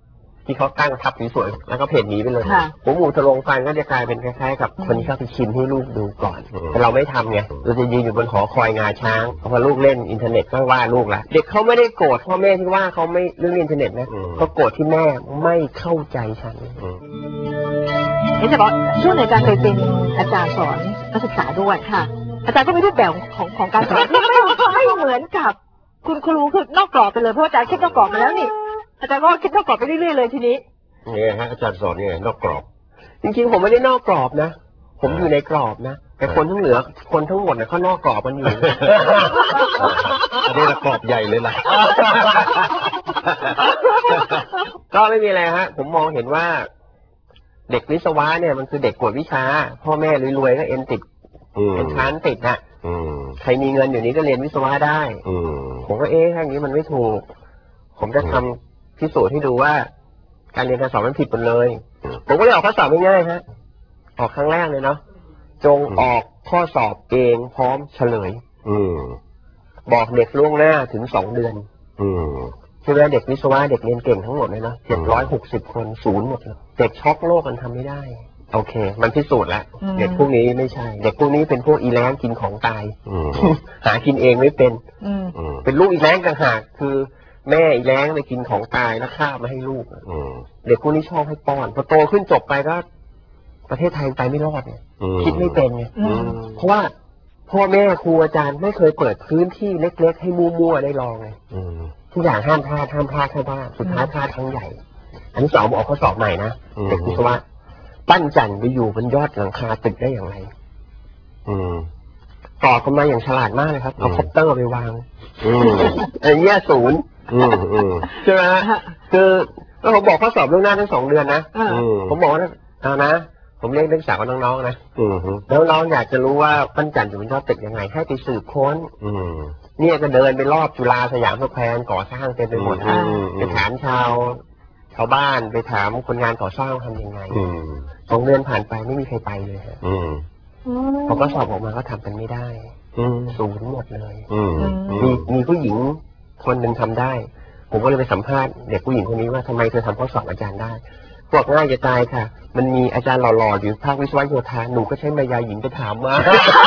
ที่เขาตั้งทับสวยๆแล้วก็เพจหนีไปเลยหัวหมูทะลงฟันก็จะกลายเป็นคล้ายๆกับคนที่เข้าไปชิมให้ลูกดูก่อนแต่เราไม่ทำไงเราจะยืนอยู่บนหอคอยงาช้างพอลูกเล่นอินเทอร์เน็ตก็ว่าลูกละเด็กเขาไม่ได้โกรธพ่อแม่ที่ว่าเขาไม่เรื่องอินเทอร์เน็ตนะเขาโกรธที่แม่ไม่เข้าใจฉันเห็นจะบอกช่วงในการเคยเป็นอาจารย์สอนนักศึกษาด้วยค่ะอาจารย์ก็มีรูปแบบของของการสอนที่ไม่ไม่เหมือนกับคุณครูคือนอกกรอบไปเลยเพราะอาจารย์คิดนอกกรอบมาแล้วนี่อาจารย์ก็คิดนอกกรอบไปเรื่อยๆเลยทีนี้เนี่ยฮะอาจารย์สอนเนี่ยนอกกรอบจริงๆผมไม่ได้นอกกรอบนะผมอยู่ในกรอบนะแต่คนทั้งเหลือคนทั้งหมดเนี่ยเขานอกกรอบมันอยู่อันนี้ละกรอบใหญ่เลยล่ะก็ไม่มีอะไรฮะผมมองเห็นว่าเด็กวิศวะเนี่ยมันคือเด็กกวดวิชาพ่อแม่รวยๆก็เอ็นติดเอ็นทรานติดนะใครมีเงินอยู่นี้ก็เรียนวิศวะได้ผมก็เอ๊ะอย่างนี้มันไม่ถูกผมจะทำพิสูจน์ให้ดูว่าการเรียนการสอนมันผิดหมดเลยผมก็เลยออกข้อสอบง่ายๆฮะออกครั้งแรกเลยเนาะจงออกข้อสอบเองพร้อมเฉลยบอกเด็กล่วงหน้าถึงสองเดือนใช่ไหมเด็กวิศวะเด็กเรียนเก่งทั้งหมดเลยนะเจ็ดร้อยหกสิบคนศูนย์หมดเลยเด็กช็อกโลกมันทำไม่ได้โอเคมันพิสูจน์แล้วเด็กพวกนี้ไม่ใช่เด็กพวกนี้เป็นพวกอีแรงกินของตายหากินเองไม่เป็นเป็นลูกอีแรงต่างหากคือแม่อีแรงไปกินของตายแล้วฆ่ามาให้ลูกเด็กพวกนี้ชอบให้ป้อนพอโตขึ้นจบไปก็ประเทศไทยไปไม่รอดเนี่ยคิดไม่เป็นไงเพราะว่าพ่อแม่ครูอาจารย์ไม่เคยเปิดพื้นที่เล็กๆให้มั่วๆได้ลองไงทุกอย่างห้ามพลาดห้ามพลาดห้ามพลาดสุดท้ายพลาดครั้งใหญ่อันที่สองบอกข้อสอบใหม่นะเด็กวิศวะปั้นจันไปอยู่บนยอดหลังคาตึกได้อย่างไรต่อกันมาอย่างฉลาดมากเลยครับเอาคอปเตอร์ไปวางไอ้เนี้ยศูนย์ใช่ไหมฮะคือแล้วผมบอกข้อสอบล่วงหน้าทั้งสองเดือนนะผมบอกว่าเอานะผมเรียกนักศึกษากับน้องๆนะแล้วน้องอยากจะรู้ว่าปั้นจันอยู่บนยอดตึกยังไงให้ไปสืบค้นเนี่ยก็เดินไปรอบจุฬาสยามสแควร์ก่อสร้างเต็มไปหมดไปถามชาวชาวบ้านไปถามคนงานก่อสร้างทำยังไงสองเดือนผ่านไปไม่มีใครไปเลยฮะพอก็สอบออกมาก็ทำกันไม่ได้ศูนย์หมดเลยมีมีผู้หญิงคนหนึ่งทำได้ผมก็เลยไปสัมภาษณ์เด็กผู้หญิงคนนี้ว่าทำไมเธอทำข้อสอบอาจารย์ได้บอกง่ายจะตายค่ะมันมีอาจารย์หล่อๆอยู่ภาควิศวะโยธาหนูก็ใช้มายาหญิงไปถามมา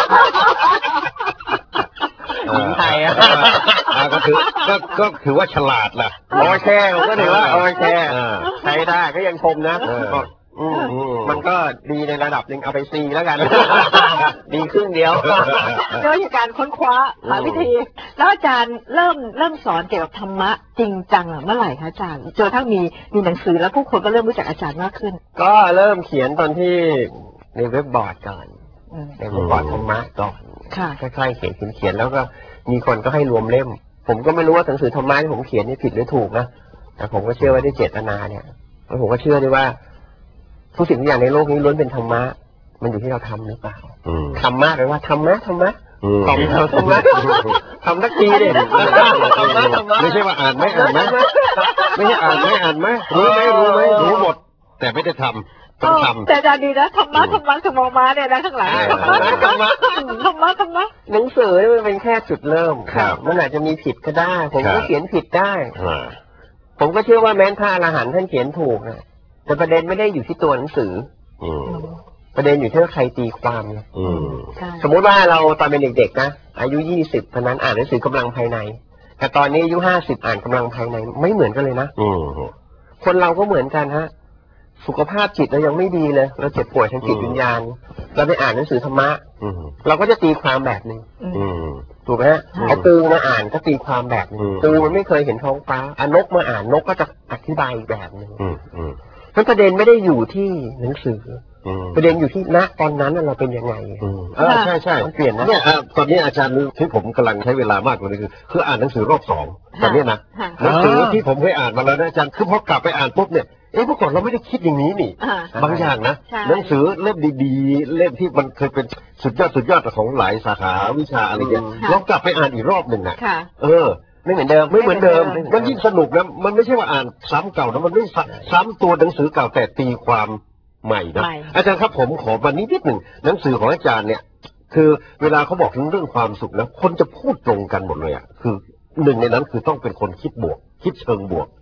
หญิงไทยอ่ะก็คือก็ก็ถือว่าฉลาดล่ะโอเคผมก็ถือว่าโอเคใช้ได้ก็ยังชมนะมันก็ดีในระดับหนึ่งเอาไปซีแล้วกันดีครึ่งเดียวด้วยการค้นคว้าหาวิธีแล้วอาจารย์เริ่มเริ่มสอนเกี่ยวกับธรรมะจริงจังเมื่อไหร่คะอาจารย์เจอทั้งมีมีหนังสือแล้วผู้คนก็เริ่มรู้จักอาจารย์มากขึ้นก็เริ่มเขียนตอนที่ในเว็บบอร์ดก่อนในเว็บบอร์ดธรรมะก่อนค่อยๆเขียนเขียนแล้วก็มีคนก็ให้รวมเล่มผมก็ไม่รู้ว่าหนังสือธรรมะที่ผมเขียนนี่ผิดหรือถูกนะแต่ผมก็เชื่อว่าด้วยเจตนาเนี่ยแล้วผมก็เชื่อด้วยว่าทุกสิ่งทุกอย่างในโลกนี้ล้วนเป็นธรรมะมันอยู่ที่เราทำหรือเปล่าธรรมะแปลว่าธรรมะธรรมะทำเราธรรมะทำสักทีเด็ดไม่ใช่ว่าอ่านไหมอ่านไหมไม่ใช่อ่านไหมอ่านไหมรู้ไหมรู้ไหมรู้หมดแต่ไม่ได้ทำต้องทำแต่อาจารย์ดีนะธรรมะธรรมะธรรมะมาเนี่ยนะข้างหลังธรรมะธรรมะธรรมะหนังสือมันเป็นแค่จุดเริ่มมันอาจจะมีผิดก็ได้ผมก็เขียนผิดได้ผมก็เชื่อว่าแม้พระอรหันต์ท่านเขียนถูกนะแต่ประเด็นไม่ได้อยู่ที่ตัวหนังสือประเด็นอยู่ที่ว่าใครตีความไงสมมุติว่าเราตอนเป็นเด็กๆนะอายุยี่สิบตอนนั้นอ่านหนังสือกำลังภายในแต่ตอนนี้อายุห้าสิบอ่านกำลังภายในไม่เหมือนกันเลยนะคนเราก็เหมือนกันฮะสุขภาพจิตเรายังไม่ดีเลยเราเจ็บป่วยทางจิตวิญญาณเราไปอ่านหนังสือธรรมะเราก็จะตีความแบบนึงถูกไหมฮะเอาปูมาอ่านก็ตีความแบบนึงปูมันไม่เคยเห็นท้องฟ้าเอานกมาอ่านนกก็จะอธิบายแบบนึงเพราะประเด็นไม่ได้อยู่ที่หนังสือประเด็นอยู่ที่ณตอนนั้นเราเป็นยังไงอ่าใช่ใช่เปลี่ยนนะเนี่ยตอนนี้อาจารย์ที่ผมกำลังใช้เวลามากกว่านี้คือคืออ่านหนังสือรอบสองตอนนี้นะหนังสือที่ผมเคยอ่านมาแล้วนะอาจารย์คือพอกลับไปอ่านปุ๊บเนี่ยเอ๊ะเมื่อก่อนเราไม่ได้คิดอย่างนี้นี่บางอย่างนะหนังสือเล่มดีๆเล่มที่มันเคยเป็นสุดยอดสุดยอดของหลายสาขาวิชาอะไรเงี้ยเรากลับไปอ่านอีกรอบหนึ่งนะเออไม่เหมือนเดิมไม่เหมือนเดิมมันยิ่งสนุกนะมันไม่ใช่ว่าอ่านซ้ำเก่านะมันไม่ซ้ำตัวหนังสือเก่าแต่ตีความใหม่นะอาจารย์ครับผมขอมานิดหนึ่งหนังสือของอาจารย์เนี่ยคือเวลาเขาบอกถึงเรื่องความสุขนะคนจะพูดตรงกันหมดเลยอ่ะคือหนึ่งในนั้นคือต้องเป็นคนคิดบวกคิดเชิงบวก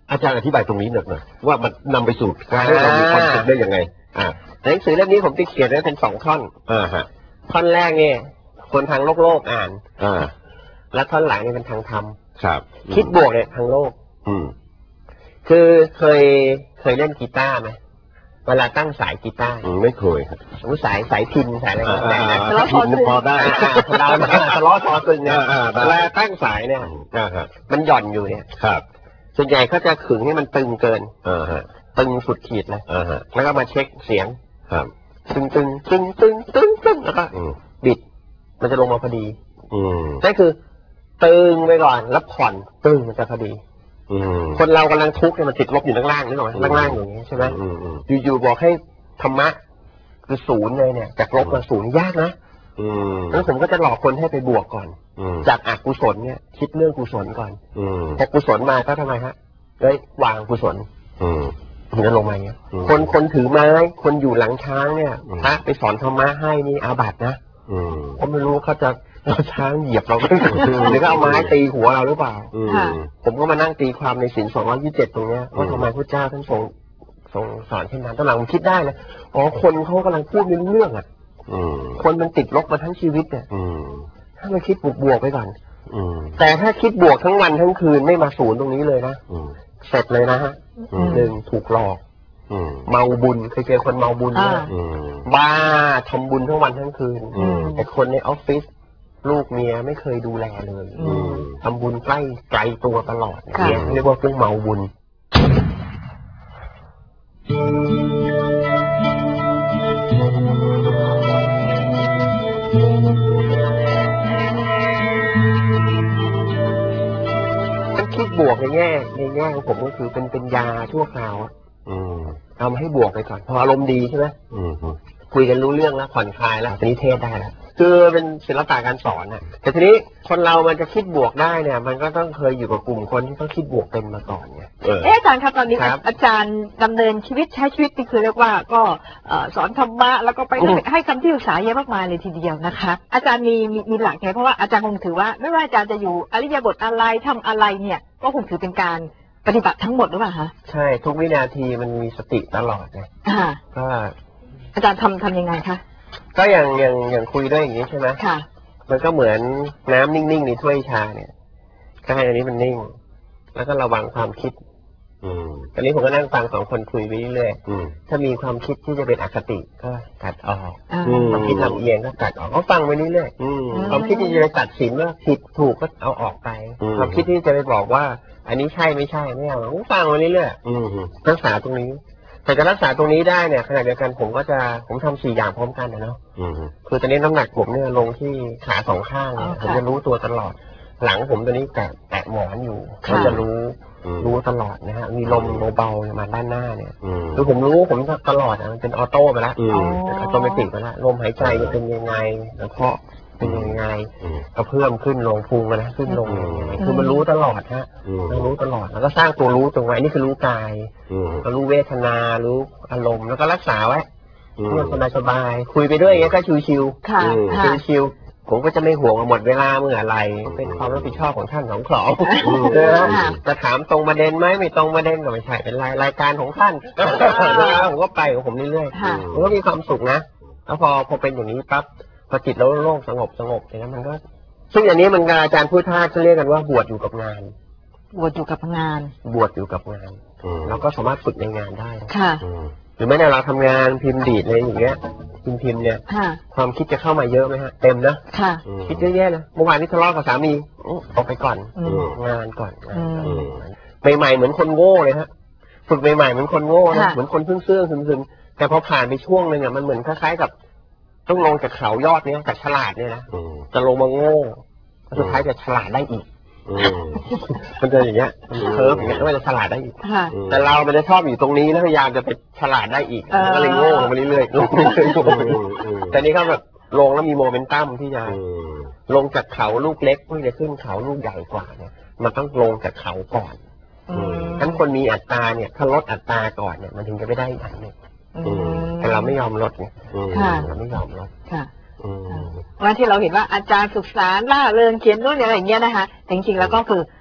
อาจารย์อธิบายตรงนี้หน่อยหน่อยว่ามันนำไปสู่การให้เรามีความสุขได้ยังไงอ่าหนังสือเล่มนี้ผมจะเขียนไว้เป็นสองท่อนอ่าฮะท่อนแรกเนี่ยคนทางโลกโลกอ่านอ่าแล้วท่อนหลังนี่เป็นทางธรรมครับคิดบวกเนี่ยทางโลกอืมคือเคยเคยเล่นกีตาร์ไหมเวลาตั้งสายกีตาร์ไม่เคยครับสายสายพินสายอะไรต่างๆทะเลาะพอพอได้เราทะเลาะทอตึงเนี่ยเวลาตั้งสายเนี่ยมันหย่อนอยู่เนี่ยครับส่วนใหญ่เขาจะขึงให้มันตึงเกินตึงสุดขีดเลยแล้วก็มาเช็คเสียงตึงตึงตึงตึงตึงตึงแล้วก็บิดมันจะลงมาพอดีนั่นคือตึงไปก่อนแล้วผ่อนตึงมันจะพอดีคนเรากำลังทุกข์เนี่ยมันติดลบอยู่ล่างๆนี่หรอล่างๆอย่างนี้ใช่ไหมอยู่ๆบอกให้ธรรมะคือศูนย์เลยเนี่ยจากลบมาศูนย์ยากนะแล้วผมก็จะหลอกคนให้ไปบวกก่อนจากอกุศลเนี่ยคิดเรื่องกุศลก่อนพอกุศลมาก็ทำไมฮะได้วางกุศลถึงจะลงมาเงี้ยคนคนถือไม้คนอยู่หลังช้างเนี่ยพระไปสอนธรรมะให้นี่อาบัตินะผมไม่รู้เขาจะเราช้างเหยียบเราหรือก็เอาไม้ตีหัวเราหรือเปล่าผมก็มานั่งตีความในศีลสองร้อยยี่สิบเจ็ดตรงเนี้ยว่าทำไมพระเจ้าท่านทรงทรงสอนเช่นนั้นตอนหลังผมคิดได้เลยอ๋อคนเขากำลังพูดไม่รู้เรื่องอ่ะคนมันติดลบมาทั้งชีวิตเนี่ยถ้าเราคิดบวกๆไปก่อนแต่ถ้าคิดบวกทั้งวันทั้งคืนไม่มาศูนย์ตรงนี้เลยนะเสร็จเลยนะฮะหนึ่งถูกหลอกเมาบุญเคยเจอคนเมาบุญเนี่ยบ้าทำบุญทั้งวันทั้งคืนแต่คนในออฟฟิศลูกเมียไม่เคยดูแลเลยทำบุญใกล้ไกลตัวตลอดเนี่ยเรียกว่าเรื่องเมาบุญคิดบวกในแง่ในแง่ของผมก็คือเป็นเป็นยาชั่วคราวเอามาให้บวกไปก่อนพออารมณ์ดีใช่ไหมคุยกันรู้เรื่องแล้วผ่อนคลายแล้วทีนี้เทศได้แล้วคือเป็นศิลปะการสอนนะแต่ทีนี้คนเรามันจะคิดบวกได้เนี่ยมันก็ต้องเคยอยู่กับกลุ่มคนที่ต้องคิดบวกเป็นมาก่อนเนี่ยเอออาจารย์ครับตอนนี้อาจารย์ดำเนินชีวิตใช้ชีวิตนี่คือเรียกว่าก็สอนธรรมะแล้วก็ไปให้คำที่ปรึกษาเยอะมากมายเลยทีเดียวนะคะอาจารย์มีมีหลักไงเพราะว่าอาจารย์คงถือว่าไม่ว่าอาจารย์จะอยู่อริยบทอะไรทำอะไรเนี่ยก็คงถือเป็นการปฏิบัติทั้งหมดหรือเปล่าคะใช่ทุกวินาทีมันมีสติตลอดไงก็อาจารย์ทำทำยังไงคะก็อย่างอย่างอย่างคุยด้วยอย่างนี้ใช่ไหมค่ะมันก็เหมือนน้ำนิ่งๆในถ้วยชาเนี่ยก็ให้อันนี้มันนิ่งแล้วก็ระวังความคิดอืมอันนี้ผมก็นั่งฟังสองคนคุยไปเรื่อยๆถ้ามีความคิดที่จะเป็นอคติก็ตัดออกความคิดลำเอียงก็ตัดออกก็ฟังไปเรื่อยๆความคิดที่จะไปตัดสินว่าผิดถูกก็เอาออกไปความคิดที่จะไปบอกว่าอันนี้ใช่ไม่ใช่ไม่เอาฟังไปเรื่อยๆรักษาตรงนี้แต่จะรักษาตรงนี้ได้เนี่ยขณะเดียวกันผมก็จะผมทำสี่อย่างพร้อมกันนะเนาะคือตอนนี้น้ำหนักผมเนี่ยลงที่ขาสองข้างเนี่ยผมจะรู้ตัวตลอดหลังผมตอนนี้แตะแตะหมอนอยู่ก็จะรู้รู้ตลอดนะฮะมีลมเบาๆมาด้านหน้าเนี่ยคือผมรู้ผมตลอดมันเป็นออโต้ไปแล้วเป็นอัตโนมัติไปแล้วลมหายใจจะเป็นยังไงแล้วก็เป็นยังไงกระเพื่อมขึ้นลงพุงนะขึ้นลงยังไงคือมันรู้ตลอดฮะมันรู้ตลอดแล้วก็สร้างตัวรู้ตรงไว้นี่คือรู้กายก็รู้เวทนารู้อารมณ์แล้วก็รักษาไว้เพื่อสบายสบายคุยไปด้วยอย่างเงี้ยก็ชิวๆชิวๆผมก็จะไม่ห่วงหมดเวลาเมื่ออะไรเป็นความรับผิดชอบของท่านของเขาจะถามตรงประเด็นไหมไม่ตรงประเด็นก็ไม่ใช่เป็นรายรายการของท่านแล้วผมก็ไปของผมเรื่อยๆผมก็มีความสุขนะแล้วพอพอเป็นอย่างนี้ปั๊บพอจิตแล้วโล่งสงบสงบอย่างนั้นมันก็ซึ่งอันนี้มันอาจารย์พุทธาจะเรียกกันว่าบวชอยู่กับงานบวชอยู่กับงานบวชอยู่กับงานแล้วก็สามารถฝึกในงานได้ค่ะหรือแม้แต่เราทำงานพิมพ์ดีดอะไรอย่างเงี้ยพิมพ์พิมพ์เนี่ยความคิดจะเข้ามาเยอะไหมฮะเต็มนะคิดเยอะแยะเลยเมื่อวานนี้ทะเลาะกับสามีออกไปก่อนงานก่อนใหม่ๆเหมือนคนโง่เลยฮะฝึกใหม่ๆเหมือนคนโง่นะเหมือนคนเพิ่งเสื่องซึมๆแต่พอผ่านไปช่วงนึงอ่ะมันเหมือนคล้ายๆกับต้องลงจากเขายอดเนี้ยจากฉลาดเนี่ยนะจะลงมาโง่สุดท้ายจะฉลาดได้อีกมันจะอย่างเงี้ยเคิร์ฟอย่างเงี้ยว่าจะฉลาดได้อีกแต่เรามันจะชอบอยู่ตรงนี้แล้วพยายามจะไปฉลาดได้อีกก็เลยโง่ลงไปเรื่อยๆแต่นี่เขาแบบลงแล้วมีโมเมนตัมที่จะลงจากเขาลูกเล็กเพื่อจะขึ้นเขาลูกใหญ่กว่าเนี่ยมันต้องลงจากเขาก่อนทั้งคนมีอัตราเนี่ยถ้าลดอัตราก่อนเนี่ยมันถึงจะไม่ได้อีกอันหนึ่งแต่เราไม่ยอมลดไงเราไม่ยอมลดว่าที่เราเห็นว่าอาจารย์ศึกษาล่าเริงเขียนนู่นอะไรอย่างเงี้ยนะคะจริงๆแล้วก็คือ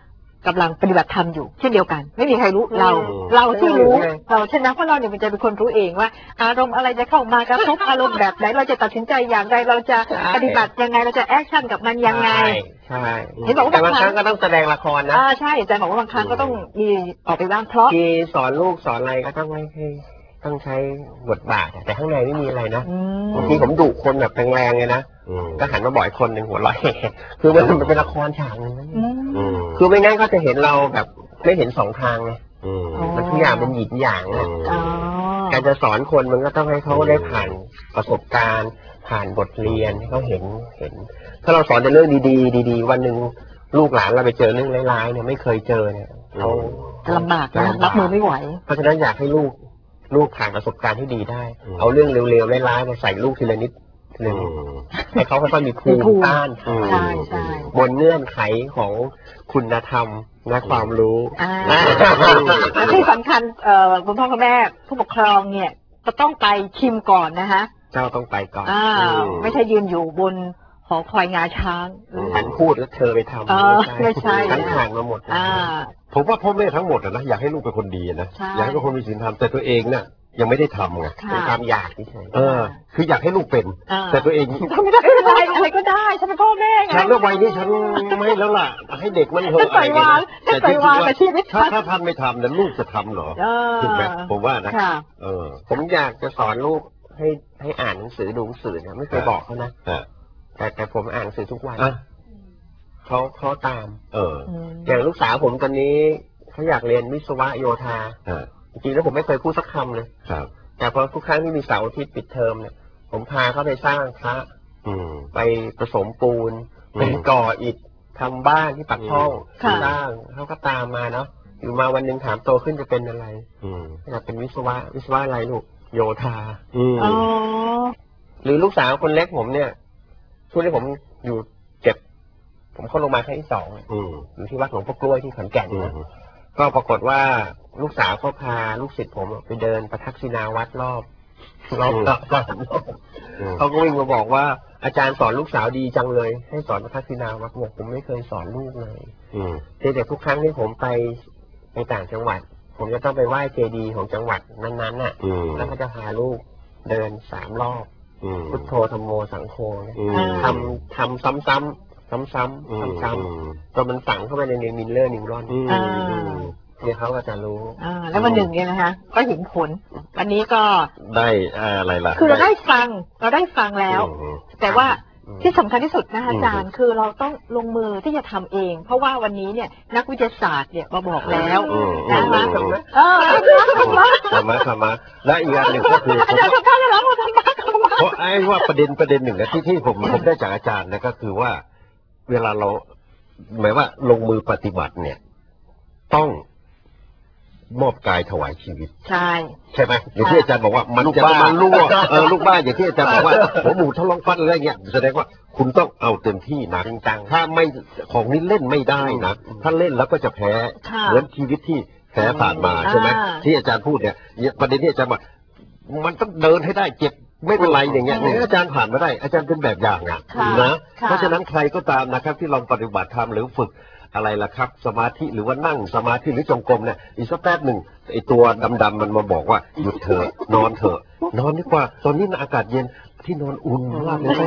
กำลังปฏิบัติธรรมอยู่เช่นเดียวกัน ไม่มีใครรู้เราเราที่รู้เราใช่ไหมเพราะเราเนี่ยมันจะเป็นคนรู้เองว่า อารมณ์อะไรจะเข้ามากระทบอารมณ์แบบไหนเราจะตัดสินใจอย่างไรเราจะปฏิบัติยังไงเราจะแอคชั่นกับมันยังไงใช่เห็นบอกว่าแต่บางบางคครั้รั้งงก็ต้องแสดงละครนะอ่าใช่อาจารย์บอกว่าบางครั้งก็ต้องมีออกไปบ้างเพราะที่สอนลูกสอนอะไรก็ต้องให้ต้องใช้บทบาทแต่ข้างในไม่มีอะไรนะบางทีผมดุคนแบบแรงๆเลยนะก็หันมาบ่อยคนหนึ่งหัวเราะคือมันเป็นละครฉากนึงคือไม่งั้นก็จะเห็นเราแบบไม่เห็นสองทางไงมันทุกอย่างเป็นหยินหยางนะการจะสอนคนมันก็ต้องให้เขาได้ผ่านประสบการณ์ผ่านบทเรียนให้เขาเห็นเห็นถ้าเราสอนแต่เรื่องดีๆดีๆวันหนึ่งลูกหลานเราไปเจอเรื่องร้ายๆเนี่ยไม่เคยเจอเนี่ยเราลำบากนะรับมือไม่ไหวเพราะฉะนั้นอยากให้ลูกลูกผ่านประสบการณ์ที่ดีได้เอาเรื่องเร็วๆร้ายๆมาใส่ลูกทีละนิดหนึ่งให้เขาค่อยๆมีภูมิต้านใช่ใช่บนเงื่อนไขของคุณธรรมและความรู้ที่สำคัญคุณพ่อคุณแม่ผู้ปกครองเนี่ยก็ต้องไปชิมก่อนนะคะเจ้าต้องไปก่อนไม่ใช่ยืนอยู่บนหอคอยงาช้างฉันพูดแล้วเธอไปทำไม่ใช่ฉันผ่านมาหมดผมว่าพ่อแม่ทั้งหมดนะอยากให้ลูกเป็นคนดีนะอยากให้เป็นคนมีศีลธรรมแต่ตัวเองเนี่ยยังไม่ได้ทำไงเป็นความอยากที่ใช่เออคืออยากให้ลูกเป็นแต่ตัวเองทำไม่ได้อะไรอะไรก็ได้ฉันเป็นพ่อแม่ไงฉันเรื่องวัยนี้ฉันไม่แล้วล่ะให้เด็กมันเถอะปล่อยวางแต่ปล่อยวางแต่ชีวิตถ้าถ้าท่านไม่ทำแล้วลูกจะทำเหรอถูกไหมผมว่านะเออผมอยากจะสอนลูกให้ให้อ่านหนังสือดูหนังสือเนี่ยไม่เคยบอกเขานะแต่แต่ผมอ่านหนังสือทุกวันเขาเขาตามเอออย่างลูกสาวผมตอนนี้เขาอยากเรียนวิศวะโยธาจริงๆแล้วผมไม่เคยพูดสักคำเลยแต่พอทุกครั้งที่มีเสาร์อาทิตย์ปิดเทอมเนี่ยผมพาเขาไปสร้างพระไปผสมปูนไปก่ออิฐทำบ้านที่ปักช่องสร้างเขาก็ตามมาเนาะอยู่มาวันหนึ่งถามโตขึ้นจะเป็นอะไรอยากเป็นวิศวะวิศวะอะไรลูกโยธาหรือลูกสาวคนเล็กผมเนี่ยช่วงที่ผมอยู่เจ็บผมเข้าโรงพยาบาลครั้งที่สองอยู่ที่วัดหลวงพ่อกล้วยที่ขอนแก่นนะก็ปรากฏว่าลูกสาวเขาพาลูกศิษย์ผมไปเดินประทักษิณาวัดรอบรอบรอบรอบเขาก็วิ่งมาบอกว่าอาจารย์สอนลูกสาวดีจังเลยให้สอนประทักษิณาวัดบอกผมไม่เคยสอนลูกเลยแต่ทุกครั้งที่ผมไปในต่างจังหวัดผมจะต้องไปไหว้เจดีย์ของจังหวัดนั้นๆน่ะแล้วก็จะพาลูกเดินสามรอบพุทโธธัมโมสังโฆทำทำซ้ำๆซ้ำๆซ้ำๆจนมันฝังเข้าไปในเนมินเลอร์นิวรอนเนี่ยเขาก็จะรู้แล้ววันหนึ่งเนี่ยนะคะก็เห็นผลวันนี้ก็ได้อะไรล่ะคือเราได้ฟังเราได้ฟังแล้วแต่ว่าที่สำคัญที่สุดนะคะอาจารย์คือเราต้องลงมือที่จะทำเองเพราะว่าวันนี้เนี่ยนักวิทยาศาสตร์เนี่ยมาบอกแล้วนะคะเออธรรมะธรรมะและอีกอันหนึ่งก็คืออาจารย์ทำท่าจะร้องทำบ้าเพราะไอ้ว่าประเด็นประเด็นหนึ่งนะที่ที่ผมผมได้จากอาจารย์นะก็คือว่าเวลาเราหมายว่าลงมือปฏิบัติเนี่ยต้องมอบกายถวายชีวิตใช่ใช่ไหมอย่างที่อาจารย์บอกว่ามันจะมันรั่วเออลูกบ้านอย่างที่อาจารย์บอกว่าหัวหมูทะลองฟัดอะไรเงี้ยแสดงว่าคุณต้องเอาเต็มที่นะจริงจังถ้าไม่ของนี้เล่นไม่ได้นะถ้าเล่นแล้วก็จะแพ้เหมือนชีวิตที่แพ้ผ่านมาใช่ไหมที่อาจารย์พูดเนี่ยประเด็นที่อาจารย์บอกมันต้องเดินให้ได้เจ็บไม่เป็นไรอย่างเงี้ยอาจารย์ผ่านมาได้อาจารย์เป็นแบบอย่างอ่ะนะเพราะฉะนั้นใครก็ตามนะครับที่ลองปฏิบัติธรรมหรือฝึกอะไรล่ะครับสมาธิหรือว่านั่งสมาธิหรือจงกรมเนี่ยอีกสักแป๊บหนึ่งไอตัวดำๆมันมาบอกว่าหยุดเถอะนอนเถอะนอนดีกว่าตอนนี้อากาศเย็นที่นอนอุ่นมากเลย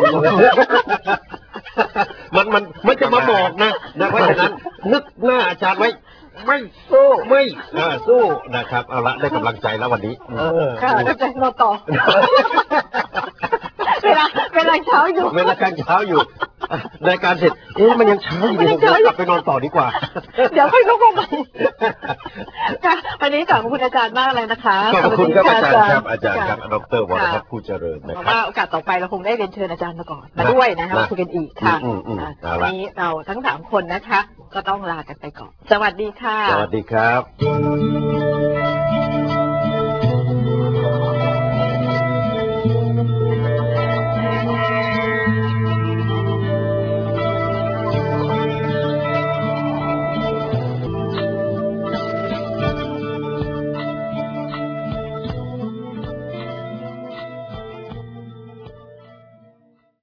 มันมันมันจะมาบอกนะนะเพราะฉะนั้นนึกหน้าอาจารย์ไว้ไม่สู้ไม่สู้นะครับเอาละได้กำลังใจแล้ววันนี้ค่ะกำลังใจเราต่อเวลาเวลาเช้าอยู่เวลาการเช้าอยู่รายการเสร็จเอ๊ะมันยังเช้าอยู่ผมกลับไปนอนต่อดีกว่าเดี๋ยวค่อยลุกมาใหม่วันนี้ขอบคุณอาจารย์มากเลยนะคะขอบคุณครับอาจารย์ครับอาจารย์ครับดร.วรพัฒน์ผู้เจริญนะครับว่าโอกาสต่อไปเราคงได้เรียนเชิญอาจารย์มาก่อนมาด้วยนะคะคุยกันอีกค่ะวันนี้เราทั้งสามคนนะคะก็ต้องลากันไปก่อนสวัสดีค่ะสวัสดีครับ